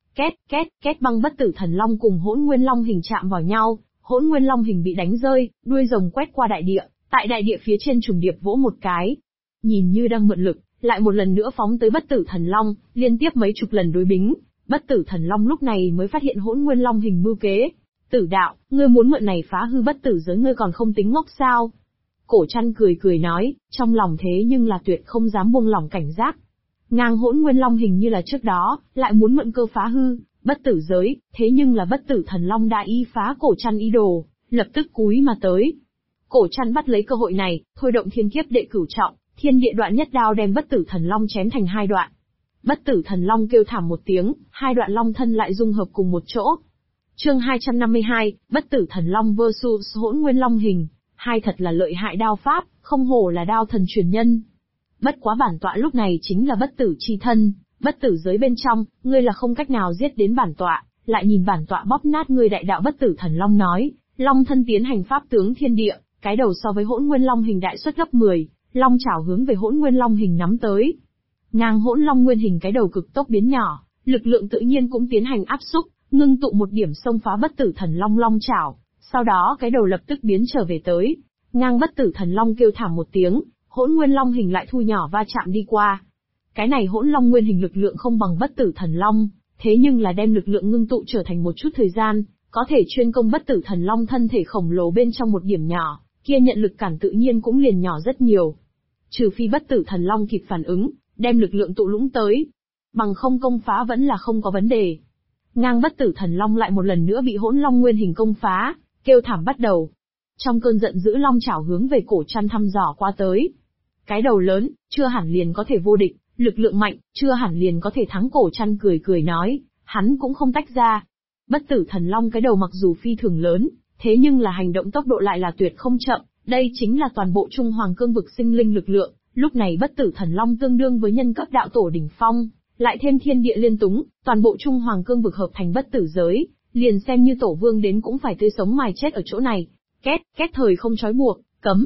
Két băng bất tử thần long cùng hỗn nguyên long hình chạm vào nhau, hỗn nguyên long hình bị đánh rơi, đuôi rồng quét qua đại địa, tại đại địa phía trên trùng điệp vỗ một cái. Nhìn như đang mượn lực, lại một lần nữa phóng tới bất tử thần long, liên tiếp mấy chục lần đối bính. Bất tử thần long lúc này mới phát hiện hỗn nguyên long hình mưu kế. Tử đạo, ngươi muốn mượn này phá hư bất tử giới, ngươi còn không tính ngốc sao? Cổ Trăn cười cười nói, trong lòng thế nhưng là tuyệt không dám buông lỏng cảnh giác. Ngang hỗn nguyên long hình như là trước đó, lại muốn mượn cơ phá hư bất tử giới, thế nhưng là bất tử thần long đã y phá Cổ Trăn ý đồ, lập tức cúi mà tới. Cổ Trăn bắt lấy cơ hội này, thôi động thiên kiếp đệ cửu trọng, thiên địa đoạn nhất đao đem bất tử thần long chém thành hai đoạn. Bất tử thần long kêu thảm một tiếng, hai đoạn long thân lại dung hợp cùng một chỗ. Chương 252, bất tử thần long vs hỗn nguyên long hình, hai thật là lợi hại đao pháp, không hổ là đao thần truyền nhân. Bất quá bản tọa lúc này chính là bất tử chi thân, bất tử giới bên trong, ngươi là không cách nào giết đến bản tọa, lại nhìn bản tọa bóp nát ngươi. Đại đạo bất tử thần long nói, long thân tiến hành pháp tướng thiên địa, cái đầu so với hỗn nguyên long hình đại suất gấp 10, long chảo hướng về hỗn nguyên long hình nắm tới. Ngang hỗn long nguyên hình cái đầu cực tốc biến nhỏ, lực lượng tự nhiên cũng tiến hành áp xúc, ngưng tụ một điểm xông phá bất tử thần long long chảo, sau đó cái đầu lập tức biến trở về tới. Ngang bất tử thần long kêu thảm một tiếng, hỗn nguyên long hình lại thu nhỏ va chạm đi qua. Cái này hỗn long nguyên hình lực lượng không bằng bất tử thần long, thế nhưng là đem lực lượng ngưng tụ trở thành một chút thời gian, có thể chuyên công bất tử thần long thân thể khổng lồ bên trong một điểm nhỏ, kia nhận lực cản tự nhiên cũng liền nhỏ rất nhiều. Trừ phi bất tử thần long kịp phản ứng, đem lực lượng tụ lũng tới, bằng không công phá vẫn là không có vấn đề. Ngang bất tử thần long lại một lần nữa bị hỗn long nguyên hình công phá, kêu thảm bắt đầu. Trong cơn giận dữ long chảo hướng về Cổ Trăn thăm dò qua tới. Cái đầu lớn, chưa hẳn liền có thể vô địch, lực lượng mạnh, chưa hẳn liền có thể thắng. Cổ Trăn cười cười nói, hắn cũng không tách ra. Bất tử thần long cái đầu mặc dù phi thường lớn, thế nhưng là hành động tốc độ lại là tuyệt không chậm, đây chính là toàn bộ Trung Hoàng cương vực sinh linh lực lượng. Lúc này bất tử thần long tương đương với nhân cấp đạo tổ đỉnh phong, lại thêm thiên địa liên túng, toàn bộ Trung Hoàng cương vực hợp thành bất tử giới, liền xem như tổ vương đến cũng phải tươi sống mài chết ở chỗ này. Két thời không trói buộc,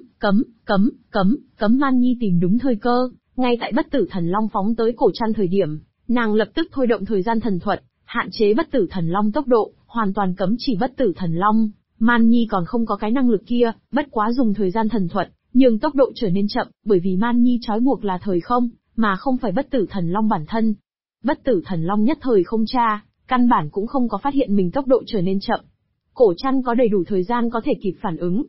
cấm. Man Nhi tìm đúng thời cơ, ngay tại bất tử thần long phóng tới Cổ Trăn thời điểm, nàng lập tức thôi động thời gian thần thuật, hạn chế bất tử thần long tốc độ, hoàn toàn cấm chỉ bất tử thần long. Man Nhi còn không có cái năng lực kia, bất quá dùng thời gian thần thuật, nhưng tốc độ trở nên chậm, bởi vì Man Nhi trói buộc là thời không, mà không phải bất tử thần long bản thân. Bất tử thần long nhất thời không tra, căn bản cũng không có phát hiện mình tốc độ trở nên chậm. Cổ Trăn có đầy đủ thời gian có thể kịp phản ứng.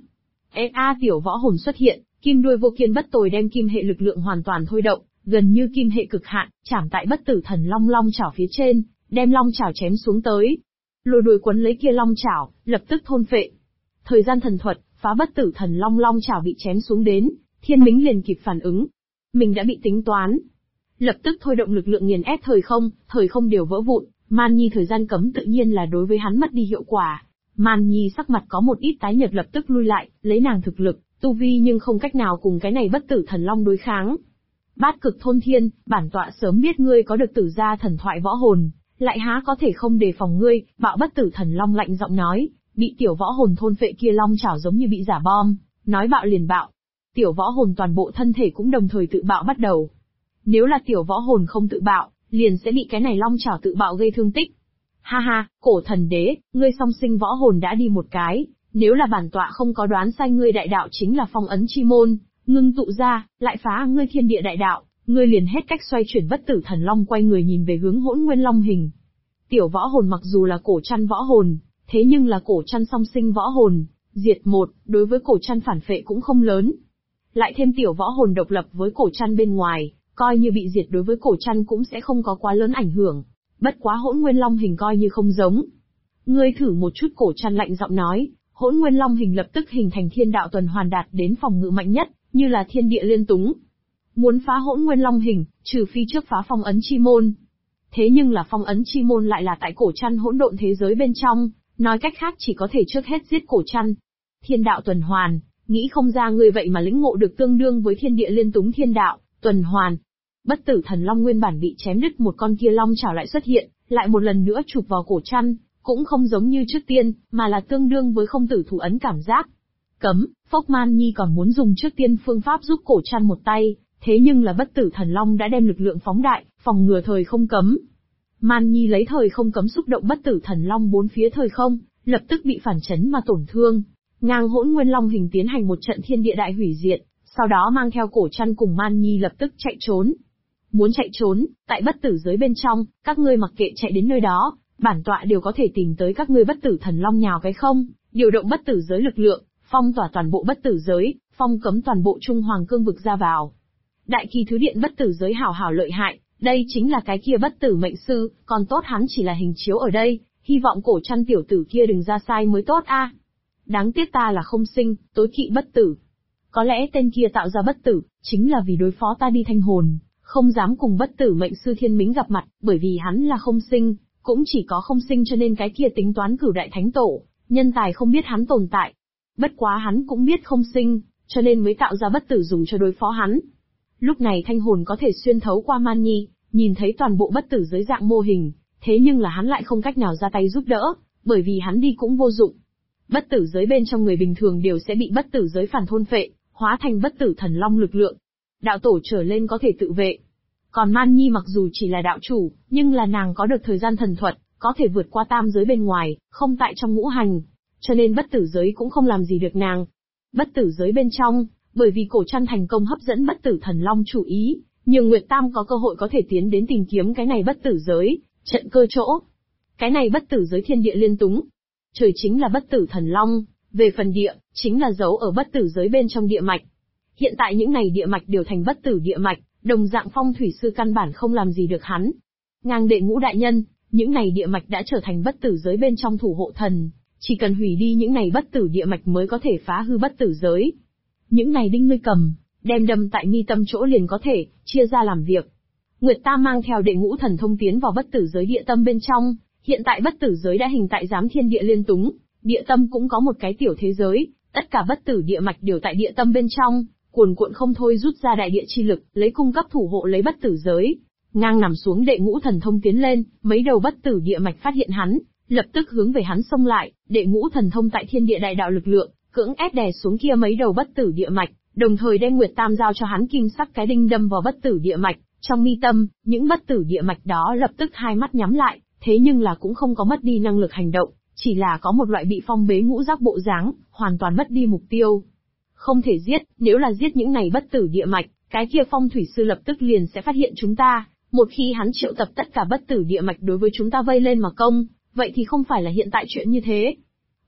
Tiểu võ hồn xuất hiện, kim đuôi vô kiên bất tồi đem kim hệ lực lượng hoàn toàn thôi động, gần như kim hệ cực hạn, chạm tại bất tử thần long long chảo phía trên, đem long chảo chém xuống tới. Lôi đuôi quấn lấy kia long chảo, lập tức thôn phệ. Thời gian thần thuật, phá bất tử thần long long chảo bị chém xuống đến, Thiên Mính liền kịp phản ứng. Mình đã bị tính toán. Lập tức thôi động lực lượng nghiền ép thời không đều vỡ vụn, Man Nhi thời gian cấm tự nhiên là đối với hắn mất đi hiệu quả. Man Nhi sắc mặt có một ít tái nhợt lập tức lui lại, lấy nàng thực lực, tu vi nhưng không cách nào cùng cái này bất tử thần long đối kháng. Bát cực thôn thiên, bản tọa sớm biết ngươi có được tử gia thần thoại võ hồn, lại há có thể không đề phòng ngươi, bạo bất tử thần long lạnh giọng nói, bị tiểu võ hồn thôn phệ kia long chảo giống như bị giả bom, nói bạo liền bạo. Tiểu võ hồn toàn bộ thân thể cũng đồng thời tự bạo bắt đầu. Nếu là tiểu võ hồn không tự bạo, liền sẽ bị cái này long chảo tự bạo gây thương tích. Ha ha, cổ thần đế, ngươi song sinh võ hồn đã đi một cái, nếu là bản tọa không có đoán sai ngươi đại đạo chính là phong ấn chi môn, ngưng tụ ra, lại phá ngươi thiên địa đại đạo, ngươi liền hết cách xoay chuyển bất tử thần long quay người nhìn về hướng Hỗn Nguyên Long hình. Tiểu võ hồn mặc dù là Cổ Trăn võ hồn, thế nhưng là Cổ Trăn song sinh võ hồn, diệt một, đối với Cổ Trăn phản phệ cũng không lớn. Lại thêm tiểu võ hồn độc lập với Cổ Trăn bên ngoài, coi như bị diệt đối với Cổ Trăn cũng sẽ không có quá lớn ảnh hưởng. Bất quá Hỗn Nguyên Long hình coi như không giống. Ngươi thử một chút, Cổ Trăn lạnh giọng nói. Hỗn Nguyên Long hình lập tức hình thành thiên đạo tuần hoàn đạt đến phòng ngự mạnh nhất, như là thiên địa liên túng. Muốn phá Hỗn Nguyên Long hình, trừ phi trước phá phong ấn chi môn. Thế nhưng là phong ấn chi môn lại là tại Cổ Trăn hỗn độn thế giới bên trong, nói cách khác chỉ có thể trước hết giết Cổ Trăn. Thiên đạo tuần hoàn, nghĩ không ra ngươi vậy mà lĩnh ngộ được tương đương với thiên địa liên túng thiên đạo tuần hoàn. Bất tử thần long nguyên bản bị chém đứt một con kia long chảo lại xuất hiện, lại một lần nữa chụp vào Cổ Trăn, cũng không giống như trước tiên, mà là tương đương với không tử thủ ấn cảm giác. Cấm, Phốc Man Nhi còn muốn dùng trước tiên phương pháp giúp Cổ Trăn một tay, thế nhưng là bất tử thần long đã đem lực lượng phóng đại, phòng ngừa thời không cấm. Man Nhi lấy thời không cấm xúc động bất tử thần long bốn phía thời không, lập tức bị phản chấn mà tổn thương. Ngang Hỗn Nguyên Long hình tiến hành một trận thiên địa đại hủy diệt, sau đó mang theo Cổ Trăn cùng Man Nhi lập tức chạy trốn. Muốn chạy trốn, tại bất tử giới bên trong, các ngươi mặc kệ chạy đến nơi đó, bản tọa đều có thể tìm tới các ngươi bất tử thần long nhào cái không, điều động bất tử giới lực lượng, phong tỏa toàn bộ bất tử giới, phong cấm toàn bộ Trung Hoàng cương vực ra vào. Đại Kỳ Thứ Điện bất tử giới hảo hảo lợi hại, đây chính là cái kia bất tử mệnh sư, còn tốt hắn chỉ là hình chiếu ở đây, hy vọng Cổ Trăn tiểu tử kia đừng ra sai mới tốt a. Đáng tiếc ta là không sinh, tối kỵ bất tử. Có lẽ tên kia tạo ra bất tử, chính là vì đối phó ta đi thanh hồn, không dám cùng bất tử mệnh sư Thiên Mính gặp mặt, bởi vì hắn là không sinh, cũng chỉ có không sinh cho nên cái kia tính toán cửu đại thánh tổ, nhân tài không biết hắn tồn tại. Bất quá hắn cũng biết không sinh, cho nên mới tạo ra bất tử dùng cho đối phó hắn. Lúc này thanh hồn có thể xuyên thấu qua Man Nhi, nhìn thấy toàn bộ bất tử giới dạng mô hình, thế nhưng là hắn lại không cách nào ra tay giúp đỡ, bởi vì hắn đi cũng vô dụng. Bất tử giới bên trong người bình thường đều sẽ bị bất tử giới phản thôn phệ, hóa thành bất tử thần long lực lượng. Đạo tổ trở lên có thể tự vệ. Còn Man Nhi mặc dù chỉ là đạo chủ, nhưng là nàng có được thời gian thần thuật, có thể vượt qua tam giới bên ngoài, không tại trong ngũ hành, cho nên bất tử giới cũng không làm gì được nàng. Bất tử giới bên trong, bởi vì Cổ Trăn thành công hấp dẫn bất tử thần long chủ ý, nhưng Nguyệt Tam có cơ hội có thể tiến đến tìm kiếm cái này bất tử giới, trận cơ chỗ. Cái này bất tử giới thiên địa liên túng. Trời chính là bất tử thần long, về phần địa, chính là giấu ở bất tử giới bên trong địa mạch. Hiện tại những này địa mạch đều thành bất tử địa mạch, đồng dạng phong thủy sư căn bản không làm gì được hắn. Ngang đệ ngũ đại nhân, những này địa mạch đã trở thành bất tử giới bên trong thủ hộ thần, chỉ cần hủy đi những này bất tử địa mạch mới có thể phá hư bất tử giới. Những này đinh ngươi cầm, đem đâm tại mi tâm chỗ liền có thể, chia ra làm việc. Nguyệt Tam mang theo đệ ngũ thần thông tiến vào bất tử giới địa tâm bên trong, hiện tại bất tử giới đã hình tại giám thiên địa liên túng, địa tâm cũng có một cái tiểu thế giới, tất cả bất tử địa mạch đều tại địa tâm bên trong, cuồn cuộn không thôi rút ra đại địa chi lực, lấy cung cấp thủ hộ lấy bất tử giới. Ngang nằm xuống đệ ngũ thần thông tiến lên, mấy đầu bất tử địa mạch phát hiện hắn, lập tức hướng về hắn xông lại, đệ ngũ thần thông tại thiên địa đại đạo lực lượng, cưỡng ép đè xuống kia mấy đầu bất tử địa mạch, đồng thời đem Nguyệt Tam giao cho hắn kim sắc cái đinh đâm vào bất tử địa mạch, trong mi tâm, những bất tử địa mạch đó lập tức hai mắt nhắm lại, thế nhưng là cũng không có mất đi năng lực hành động, chỉ là có một loại bị phong bế ngũ giác bộ dáng, hoàn toàn mất đi mục tiêu. Không thể giết, nếu là giết những này bất tử địa mạch, cái kia phong thủy sư lập tức liền sẽ phát hiện chúng ta, một khi hắn triệu tập tất cả bất tử địa mạch đối với chúng ta vây lên mà công, vậy thì không phải là hiện tại chuyện như thế.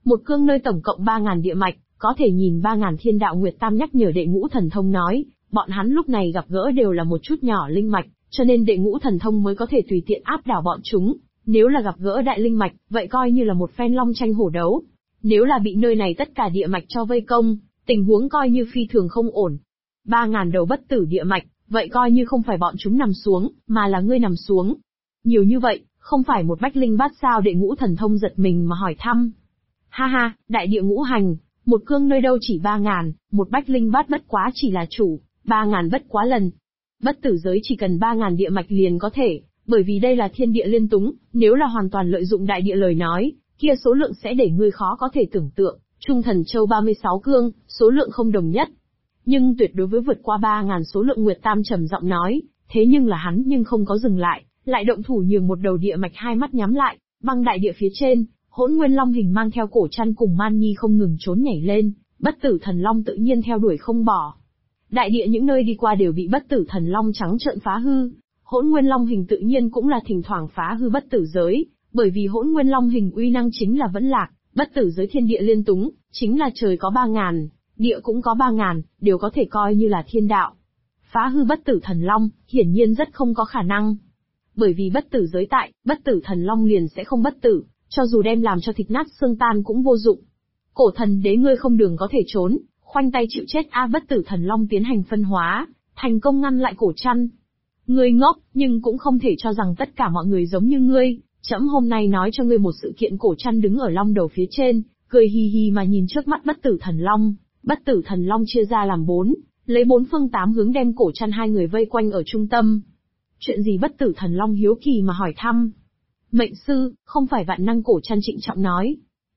Một cương nơi tổng cộng 3.000 địa mạch, có thể nhìn 3.000 thiên đạo Nguyệt Tam nhắc nhở đệ ngũ thần thông nói, bọn hắn lúc này gặp gỡ đều là một chút nhỏ linh mạch, cho nên đệ ngũ thần thông mới có thể tùy tiện áp đảo bọn chúng. Nếu là gặp gỡ đại linh mạch, vậy coi như là một phen long tranh hổ đấu. Nếu là bị nơi này tất cả địa mạch cho vây công, tình huống coi như phi thường không ổn. 3.000 đầu bất tử địa mạch, vậy coi như không phải bọn chúng nằm xuống, mà là ngươi nằm xuống. Nhiều như vậy, không phải một bách linh bát sao đệ ngũ thần thông giật mình mà hỏi thăm. Ha ha, đại địa ngũ hành, một cương nơi đâu chỉ 3.000, một bách linh bát bất quá chỉ là chủ, 3.000 bất quá lần. Bất tử giới chỉ cần 3.000 địa mạch liền có thể, bởi vì đây là thiên địa liên túng, nếu là hoàn toàn lợi dụng đại địa lời nói, kia số lượng sẽ để ngươi khó có thể tưởng tượng. Trung thần châu 36 cương, số lượng không đồng nhất. Nhưng tuyệt đối với vượt qua 3.000 số lượng Nguyệt Tam trầm giọng nói, thế nhưng là hắn nhưng không có dừng lại động thủ nhường một đầu địa mạch hai mắt nhắm lại, băng đại địa phía trên, Hỗn Nguyên Long hình mang theo cổ chăn cùng Man Nhi không ngừng trốn nhảy lên, bất tử thần long tự nhiên theo đuổi không bỏ. Đại địa những nơi đi qua đều bị bất tử thần long trắng trợn phá hư, Hỗn Nguyên Long hình tự nhiên cũng là thỉnh thoảng phá hư bất tử giới, bởi vì Hỗn Nguyên Long hình uy năng chính là vẫn lạc, bất tử giới thiên địa liên túng, chính là trời có 3.000, địa cũng có 3.000, đều có thể coi như là thiên đạo. Phá hư bất tử thần long, hiển nhiên rất không có khả năng. Bởi vì bất tử giới tại, bất tử thần long liền sẽ không bất tử, cho dù đem làm cho thịt nát xương tan cũng vô dụng. Cổ thần đế ngươi không đường có thể trốn, khoanh tay chịu chết bất tử thần long tiến hành phân hóa, thành công ngăn lại cổ chăn. Ngươi ngốc, nhưng cũng không thể cho rằng tất cả mọi người giống như ngươi, trẫm hôm nay nói cho ngươi một sự kiện. Cổ chăn đứng ở long đầu phía trên, cười hì hì mà nhìn trước mắt bất tử thần long. Bất tử thần long chia ra làm 4, lấy 4 phương 8 hướng đem cổ chăn hai người vây quanh ở trung tâm. Chuyện gì? Bất tử thần long hiếu kỳ mà hỏi thăm. Mệnh sư, không phải vạn năng. Cổ chăn trịnh trọng nói.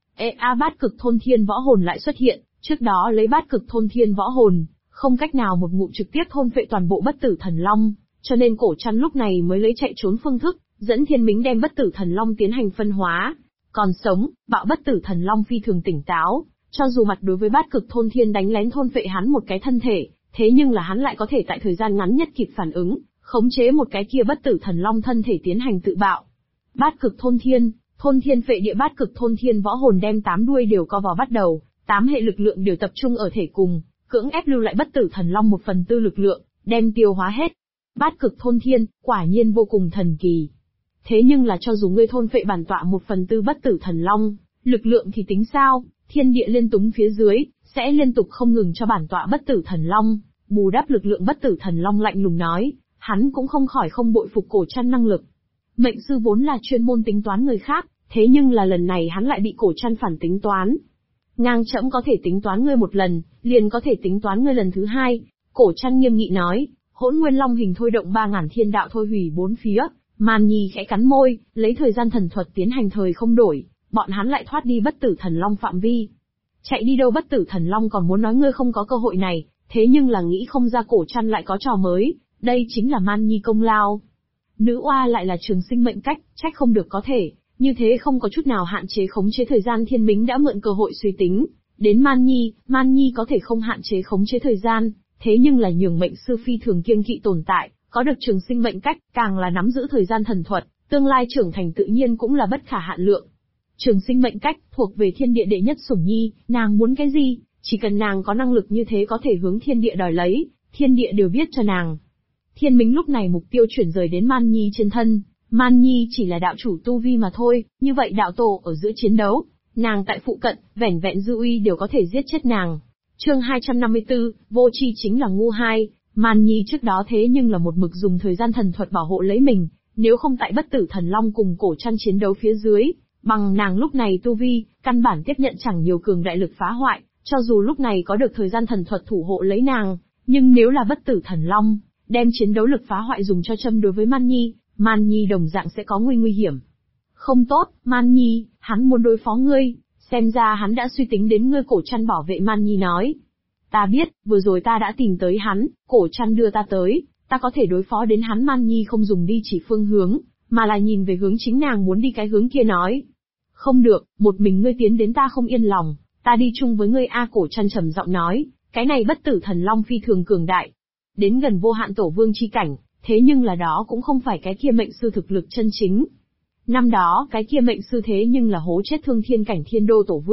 Bát cực thôn thiên võ hồn lại xuất hiện, trước đó lấy bát cực thôn thiên võ hồn, không cách nào một ngụm trực tiếp thôn phệ toàn bộ bất tử thần long, cho nên cổ chăn lúc này mới lấy chạy trốn phương thức, dẫn thiên mính đem bất tử thần long tiến hành phân hóa. Còn sống, bạo bất tử thần long phi thường tỉnh táo, cho dù mặt đối với bát cực thôn thiên đánh lén thôn phệ hắn một cái thân thể, thế nhưng là hắn lại có thể tại thời gian ngắn nhất kịp phản ứng, khống chế một cái kia bất tử thần long thân thể tiến hành tự bạo. Bát cực thôn thiên phệ địa. Bát cực thôn thiên võ hồn đem 8 đuôi đều co vào bắt đầu, 8 hệ lực lượng đều tập trung ở thể cùng, cưỡng ép lưu lại bất tử thần long 1/4 lực lượng, đem tiêu hóa hết. Bát cực thôn thiên, quả nhiên vô cùng thần kỳ. Thế nhưng là cho dù ngươi thôn phệ bản tọa 1/4 bất tử thần long, lực lượng thì tính sao? Thiên địa liên túng phía dưới, sẽ liên tục không ngừng cho bản tọa bất tử thần long, bù đắp lực lượng. Bất tử thần long lạnh lùng nói, hắn cũng không khỏi không bội phục cổ chăn năng lực. Mệnh sư vốn là chuyên môn tính toán người khác, thế nhưng là lần này hắn lại bị cổ chăn phản tính toán. Ngang trẫm có thể tính toán ngươi một lần, liền có thể tính toán ngươi lần thứ hai. Cổ chăn nghiêm nghị nói, Hỗn Nguyên Long hình thôi động 3.000 thiên đạo thôi hủy 4 phía. Man Nhi khẽ cắn môi, lấy thời gian thần thuật tiến hành thời không đổi, bọn hắn lại thoát đi bất tử thần long phạm vi. Chạy đi đâu? Bất tử thần long còn muốn nói ngươi không có cơ hội này, thế nhưng là nghĩ không ra cổ chăn lại có trò mới, đây chính là Man Nhi công lao. Nữ oa lại là trường sinh mệnh cách, trách không được có thể, như thế không có chút nào hạn chế khống chế thời gian. Thiên mính đã mượn cơ hội suy tính, đến Man Nhi có thể không hạn chế khống chế thời gian, thế nhưng là nhường mệnh sư phi thường kiêng kỵ tồn tại, có được trường sinh mệnh cách, càng là nắm giữ thời gian thần thuật, tương lai trưởng thành tự nhiên cũng là bất khả hạn lượng. Trường sinh mệnh cách, thuộc về thiên địa đệ nhất sủng nhi, nàng muốn cái gì, chỉ cần nàng có năng lực như thế có thể hướng thiên địa đòi lấy, thiên địa đều biết cho nàng. Thiên mính lúc này mục tiêu chuyển rời đến Man Nhi trên thân, Man Nhi chỉ là đạo chủ tu vi mà thôi, như vậy đạo tổ ở giữa chiến đấu, nàng tại phụ cận, vẻn vẹn dư uy đều có thể giết chết nàng. Chương 254, vô tri chính là ngu hai. Man Nhi trước đó thế nhưng là một mực dùng thời gian thần thuật bảo hộ lấy mình, nếu không tại bất tử thần long cùng cổ chăn chiến đấu phía dưới, bằng nàng lúc này tu vi, căn bản tiếp nhận chẳng nhiều cường đại lực phá hoại, cho dù lúc này có được thời gian thần thuật thủ hộ lấy nàng, nhưng nếu là bất tử thần long, đem chiến đấu lực phá hoại dùng cho châm đối với Man Nhi đồng dạng sẽ có nguy hiểm. Không tốt, Man Nhi, hắn muốn đối phó ngươi, xem ra hắn đã suy tính đến ngươi. Cổ chăn bảo vệ Man Nhi nói. Ta biết, vừa rồi ta đã tìm tới hắn, cổ chăn đưa ta tới, ta có thể đối phó đến hắn. Man Nhi không dùng đi chỉ phương hướng, mà là nhìn về hướng chính nàng muốn đi cái hướng kia nói. Không được, một mình ngươi tiến đến ta không yên lòng, ta đi chung với ngươi. Cổ chăn trầm giọng nói, cái này bất tử thần long phi thường cường đại, đến gần vô hạn tổ vương chi cảnh, thế nhưng là đó cũng không phải cái kia mệnh sư thực lực chân chính. Năm đó, cái kia mệnh sư thế nhưng là hố chết thương thiên cảnh thiên đô tổ vương,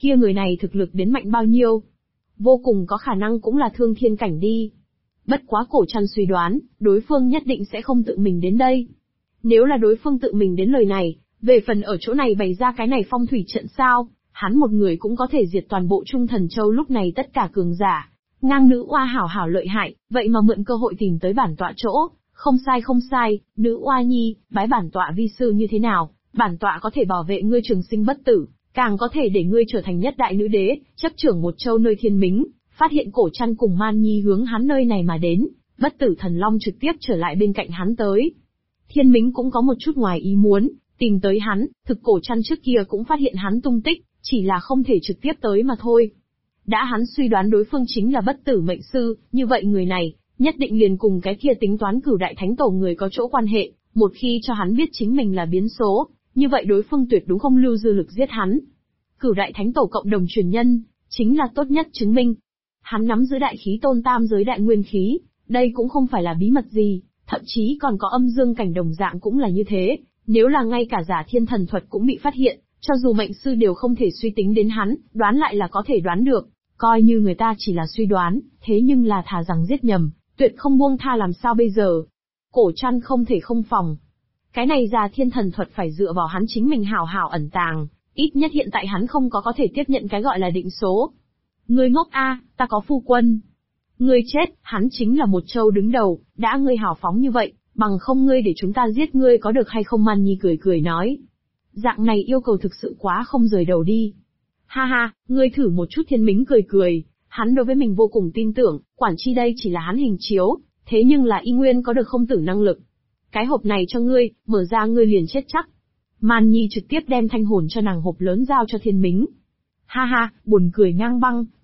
Kia người này thực lực đến mạnh bao nhiêu? Vô cùng có khả năng cũng là thương thiên cảnh đi. Bất quá Cổ Trăn suy đoán, đối phương nhất định sẽ không tự mình đến đây. Nếu là đối phương tự mình đến lời này, về phần ở chỗ này bày ra cái này phong thủy trận sao, hắn một người cũng có thể diệt toàn bộ Trung Thần Châu lúc này tất cả cường giả. Ngang nữ oa hảo hảo lợi hại, vậy mà mượn cơ hội tìm tới bản tọa chỗ, không sai, nữ oa nhi, bái bản tọa vi sư như thế nào, bản tọa có thể bảo vệ ngươi trường sinh bất tử, càng có thể để ngươi trở thành nhất đại nữ đế, chấp trưởng một châu nơi thiên mính. Phát hiện Cổ Trăn cùng Man Nhi hướng hắn nơi này mà đến, Bất Tử Thần Long trực tiếp trở lại bên cạnh hắn tới. Thiên mính cũng có một chút ngoài ý muốn, tìm tới hắn, thực Cổ Trăn trước kia cũng phát hiện hắn tung tích, chỉ là không thể trực tiếp tới mà thôi. Đã hắn suy đoán đối phương chính là bất tử mệnh sư, như vậy người này, nhất định liền cùng cái kia tính toán Cửu Đại Thánh Tổ người có chỗ quan hệ, một khi cho hắn biết chính mình là biến số, như vậy đối phương tuyệt đúng không lưu dư lực giết hắn. Cửu Đại Thánh Tổ cộng đồng truyền nhân, chính là tốt nhất chứng minh. Hắn nắm giữ đại khí tôn tam giới đại nguyên khí, đây cũng không phải là bí mật gì, thậm chí còn có âm dương cảnh đồng dạng cũng là như thế, nếu là ngay cả giả thiên thần thuật cũng bị phát hiện, cho dù mệnh sư đều không thể suy tính đến hắn, đoán lại là có thể đoán được, coi như người ta chỉ là suy đoán, thế nhưng là thà rằng giết nhầm, tuyệt không buông tha làm sao bây giờ. Cổ Trăn không thể không phòng. Cái này giả thiên thần thuật phải dựa vào hắn chính mình hảo hảo ẩn tàng, ít nhất hiện tại hắn không có thể tiếp nhận cái gọi là định số. Ngươi ngốc a, ta có phu quân. Ngươi chết, hắn chính là một châu đứng đầu, đã ngươi hào phóng như vậy, bằng không ngươi để chúng ta giết ngươi có được hay không? Man Nhi cười nói. Dạng này yêu cầu thực sự quá không rời đầu đi. Ha ha, ngươi thử một chút. Thiên mính cười, hắn đối với mình vô cùng tin tưởng, quản chi đây chỉ là hắn hình chiếu, thế nhưng là y nguyên có được không tử năng lực. Cái hộp này cho ngươi, mở ra ngươi liền chết chắc. Man Nhi trực tiếp đem thanh hồn cho nàng hộp lớn giao cho Thiên mính. Ha ha, buồn cười ngang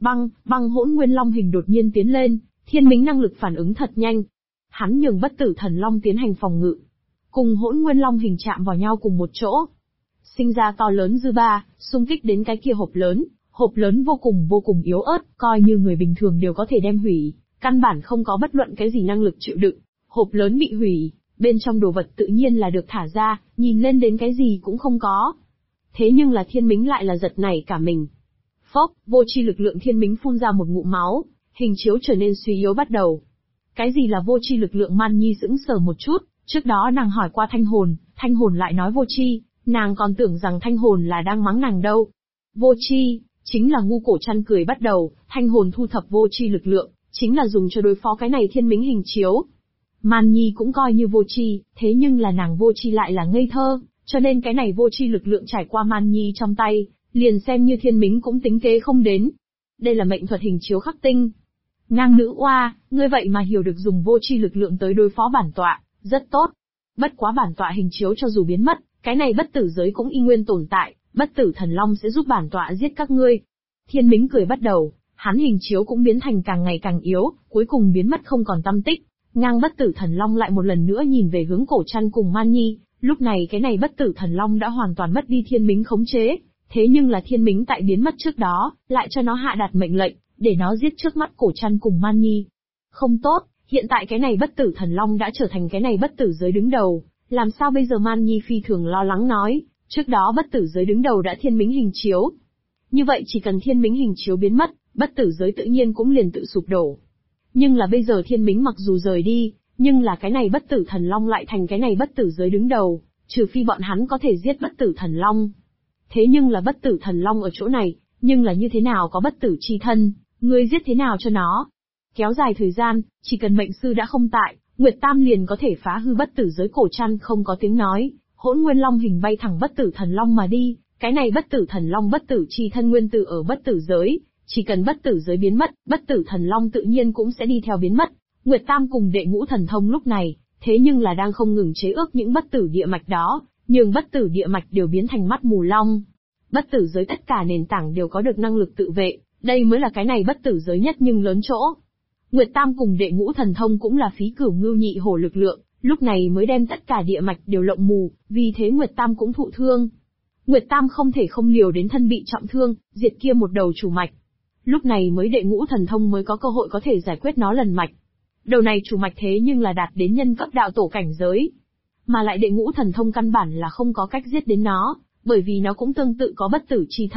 băng Hỗn Nguyên Long hình đột nhiên tiến lên, Thiên mính năng lực phản ứng thật nhanh. Hắn nhường Bất Tử Thần Long tiến hành phòng ngự, cùng Hỗn Nguyên Long hình chạm vào nhau cùng một chỗ. Sinh ra to lớn dư ba, xung kích đến cái kia hộp lớn vô cùng yếu ớt, coi như người bình thường đều có thể đem hủy, căn bản không có bất luận cái gì năng lực chịu đựng. Hộp lớn bị hủy, bên trong đồ vật tự nhiên là được thả ra, nhìn lên đến cái gì cũng không có. Thế nhưng là Thiên mính lại là giật nảy cả mình. Phốc, vô tri lực lượng Thiên mính phun ra một ngụm máu, hình chiếu trở nên suy yếu bắt đầu. Cái gì là vô tri lực lượng? Man Nhi sững sờ một chút, trước đó nàng hỏi qua thanh hồn lại nói vô tri, nàng còn tưởng rằng thanh hồn là đang mắng nàng đâu. Vô tri, chính là ngu. Cổ Trăn cười bắt đầu, thanh hồn thu thập vô tri lực lượng, chính là dùng cho đối phó cái này Thiên mính hình chiếu. Man Nhi cũng coi như vô tri, thế nhưng là nàng vô tri lại là ngây thơ, cho nên cái này vô tri lực lượng trải qua Man Nhi trong tay, liền xem như Thiên mính cũng tính kế không đến. Đây là mệnh thuật hình chiếu khắc tinh. Ngang nữ oa, ngươi vậy mà hiểu được dùng vô tri lực lượng tới đối phó bản tọa, rất tốt. Bất quá bản tọa hình chiếu cho dù biến mất, cái này bất tử giới cũng y nguyên tồn tại, Bất Tử Thần Long sẽ giúp bản tọa giết các ngươi. Thiên mính cười bắt đầu, hắn hình chiếu cũng biến thành càng ngày càng yếu, cuối cùng biến mất không còn tăm tích. Ngang Bất Tử Thần Long lại một lần nữa nhìn về hướng Cổ Trăn cùng Man Nhi, lúc này cái này Bất Tử Thần Long đã hoàn toàn mất đi Thiên mính khống chế, thế nhưng là Thiên mính tại biến mất trước đó, lại cho nó hạ đạt mệnh lệnh, để nó giết trước mắt Cổ Trăn cùng Man Nhi. Không tốt, hiện tại cái này Bất Tử Thần Long đã trở thành cái này bất tử giới đứng đầu, làm sao bây giờ? Man Nhi phi thường lo lắng nói, trước đó bất tử giới đứng đầu đã Thiên mính hình chiếu. Như vậy chỉ cần Thiên mính hình chiếu biến mất, bất tử giới tự nhiên cũng liền tự sụp đổ. Nhưng là bây giờ Thiên mính mặc dù rời đi, nhưng là cái này Bất Tử Thần Long lại thành cái này bất tử giới đứng đầu, trừ phi bọn hắn có thể giết Bất Tử Thần Long. Thế nhưng là Bất Tử Thần Long ở chỗ này, nhưng là như thế nào có bất tử chi thân, ngươi giết thế nào cho nó? Kéo dài thời gian, chỉ cần mệnh sư đã không tại, Nguyệt Tam liền có thể phá hư bất tử giới. Cổ Trăn không có tiếng nói, Hỗn Nguyên Long hình bay thẳng Bất Tử Thần Long mà đi, cái này Bất Tử Thần Long bất tử chi thân nguyên tử ở bất tử giới, chỉ cần bất tử giới biến mất, Bất Tử Thần Long tự nhiên cũng sẽ đi theo biến mất. Nguyệt Tam cùng đệ ngũ thần thông lúc này, thế nhưng là đang không ngừng chế ước những bất tử địa mạch đó, nhường bất tử địa mạch đều biến thành mắt mù long. Bất tử giới tất cả nền tảng đều có được năng lực tự vệ, đây mới là cái này bất tử giới nhất nhưng lớn chỗ. Nguyệt Tam cùng đệ ngũ thần thông cũng là phí cửu ngưu nhị hổ lực lượng, lúc này mới đem tất cả địa mạch đều lộng mù, vì thế Nguyệt Tam cũng thụ thương. Nguyệt Tam không thể không liều đến thân bị trọng thương, diệt kia một đầu chủ mạch. Lúc này mới đệ ngũ thần thông mới có cơ hội có thể giải quyết nó lần mạch. Đầu này chủ mạch thế nhưng là đạt đến nhân cấp đạo tổ cảnh giới. Mà lại đệ ngũ thần thông căn bản là không có cách giết đến nó, bởi vì nó cũng tương tự có bất tử chi thân,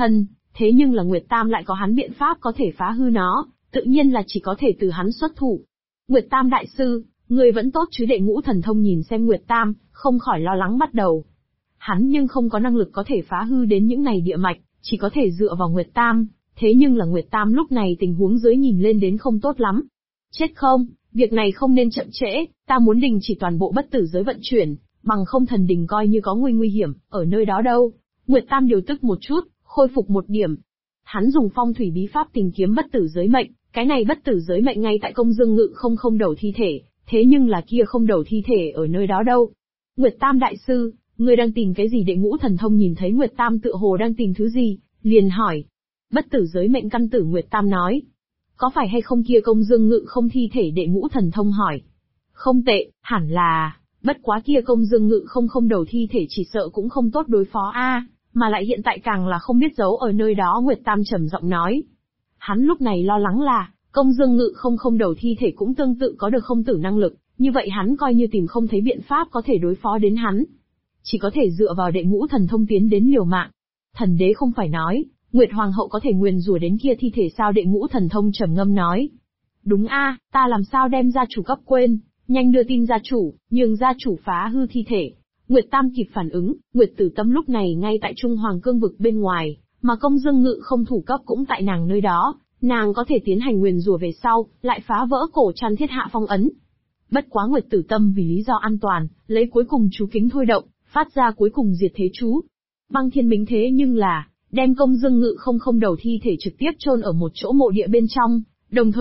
thế nhưng là Nguyệt Tam lại có hắn biện pháp có thể phá hư nó, tự nhiên là chỉ có thể từ hắn xuất thủ. Nguyệt Tam đại sư, người vẫn tốt chứ? Đệ Ngũ Thần Thông nhìn xem Nguyệt Tam, không khỏi lo lắng bắt đầu. Hắn nhưng không có năng lực có thể phá hư đến những này địa mạch, chỉ có thể dựa vào Nguyệt Tam, thế nhưng là Nguyệt Tam lúc này tình huống dưới nhìn lên đến không tốt lắm. Chết không, việc này không nên chậm trễ, ta muốn đình chỉ toàn bộ bất tử giới vận chuyển, bằng không thần đình coi như có nguy hiểm, ở nơi đó đâu. Nguyệt Tam điều tức một chút, khôi phục một điểm. Hắn dùng phong thủy bí pháp tìm kiếm bất tử giới mệnh, cái này bất tử giới mệnh ngay tại Công Dương Ngự không đầu thi thể, thế nhưng là kia không đầu thi thể ở nơi đó đâu. Nguyệt Tam đại sư, ngươi đang tìm cái gì? Đệ Ngũ Thần Thông nhìn thấy Nguyệt Tam tựa hồ đang tìm thứ gì, liền hỏi. Bất tử giới mệnh căn tử, Nguyệt Tam nói. Có phải hay không kia Công Dương Ngự không thi thể? Đệ Ngũ Thần Thông hỏi. Không tệ, hẳn là, bất quá kia Công Dương Ngự không đầu thi thể chỉ sợ cũng không tốt đối phó a, mà lại hiện tại càng là không biết giấu ở nơi đó. Nguyệt Tam trầm giọng nói. Hắn lúc này lo lắng là, Công Dương Ngự không đầu thi thể cũng tương tự có được không tử năng lực, như vậy hắn coi như tìm không thấy biện pháp có thể đối phó đến hắn. Chỉ có thể dựa vào Đệ Ngũ Thần Thông tiến đến liều mạng. Thần đế không phải nói, Nguyệt Hoàng hậu có thể nguyền rủa đến kia thi thể sao? Đệ Ngũ Thần Thông trầm ngâm nói. Đúng a, ta làm sao đem gia chủ cấp quên, nhanh đưa tin gia chủ, nhường gia chủ phá hư thi thể. Nguyệt Tam kịp phản ứng, Nguyệt Tử Tâm lúc này ngay tại Trung Hoàng cương vực bên ngoài, mà Công Dương Ngự không thủ cấp cũng tại nàng nơi đó, nàng có thể tiến hành nguyền rủa về sau, lại phá vỡ cổ trăn thiết hạ phong ấn. Bất quá Nguyệt Tử Tâm vì lý do an toàn, lấy cuối cùng chú kính thôi động, phát ra cuối cùng diệt thế chú. Băng Thiên Bính thế nhưng là, đem Công Dương Ngự không đầu thi thể trực tiếp chôn ở một chỗ mộ địa bên trong, đồng thời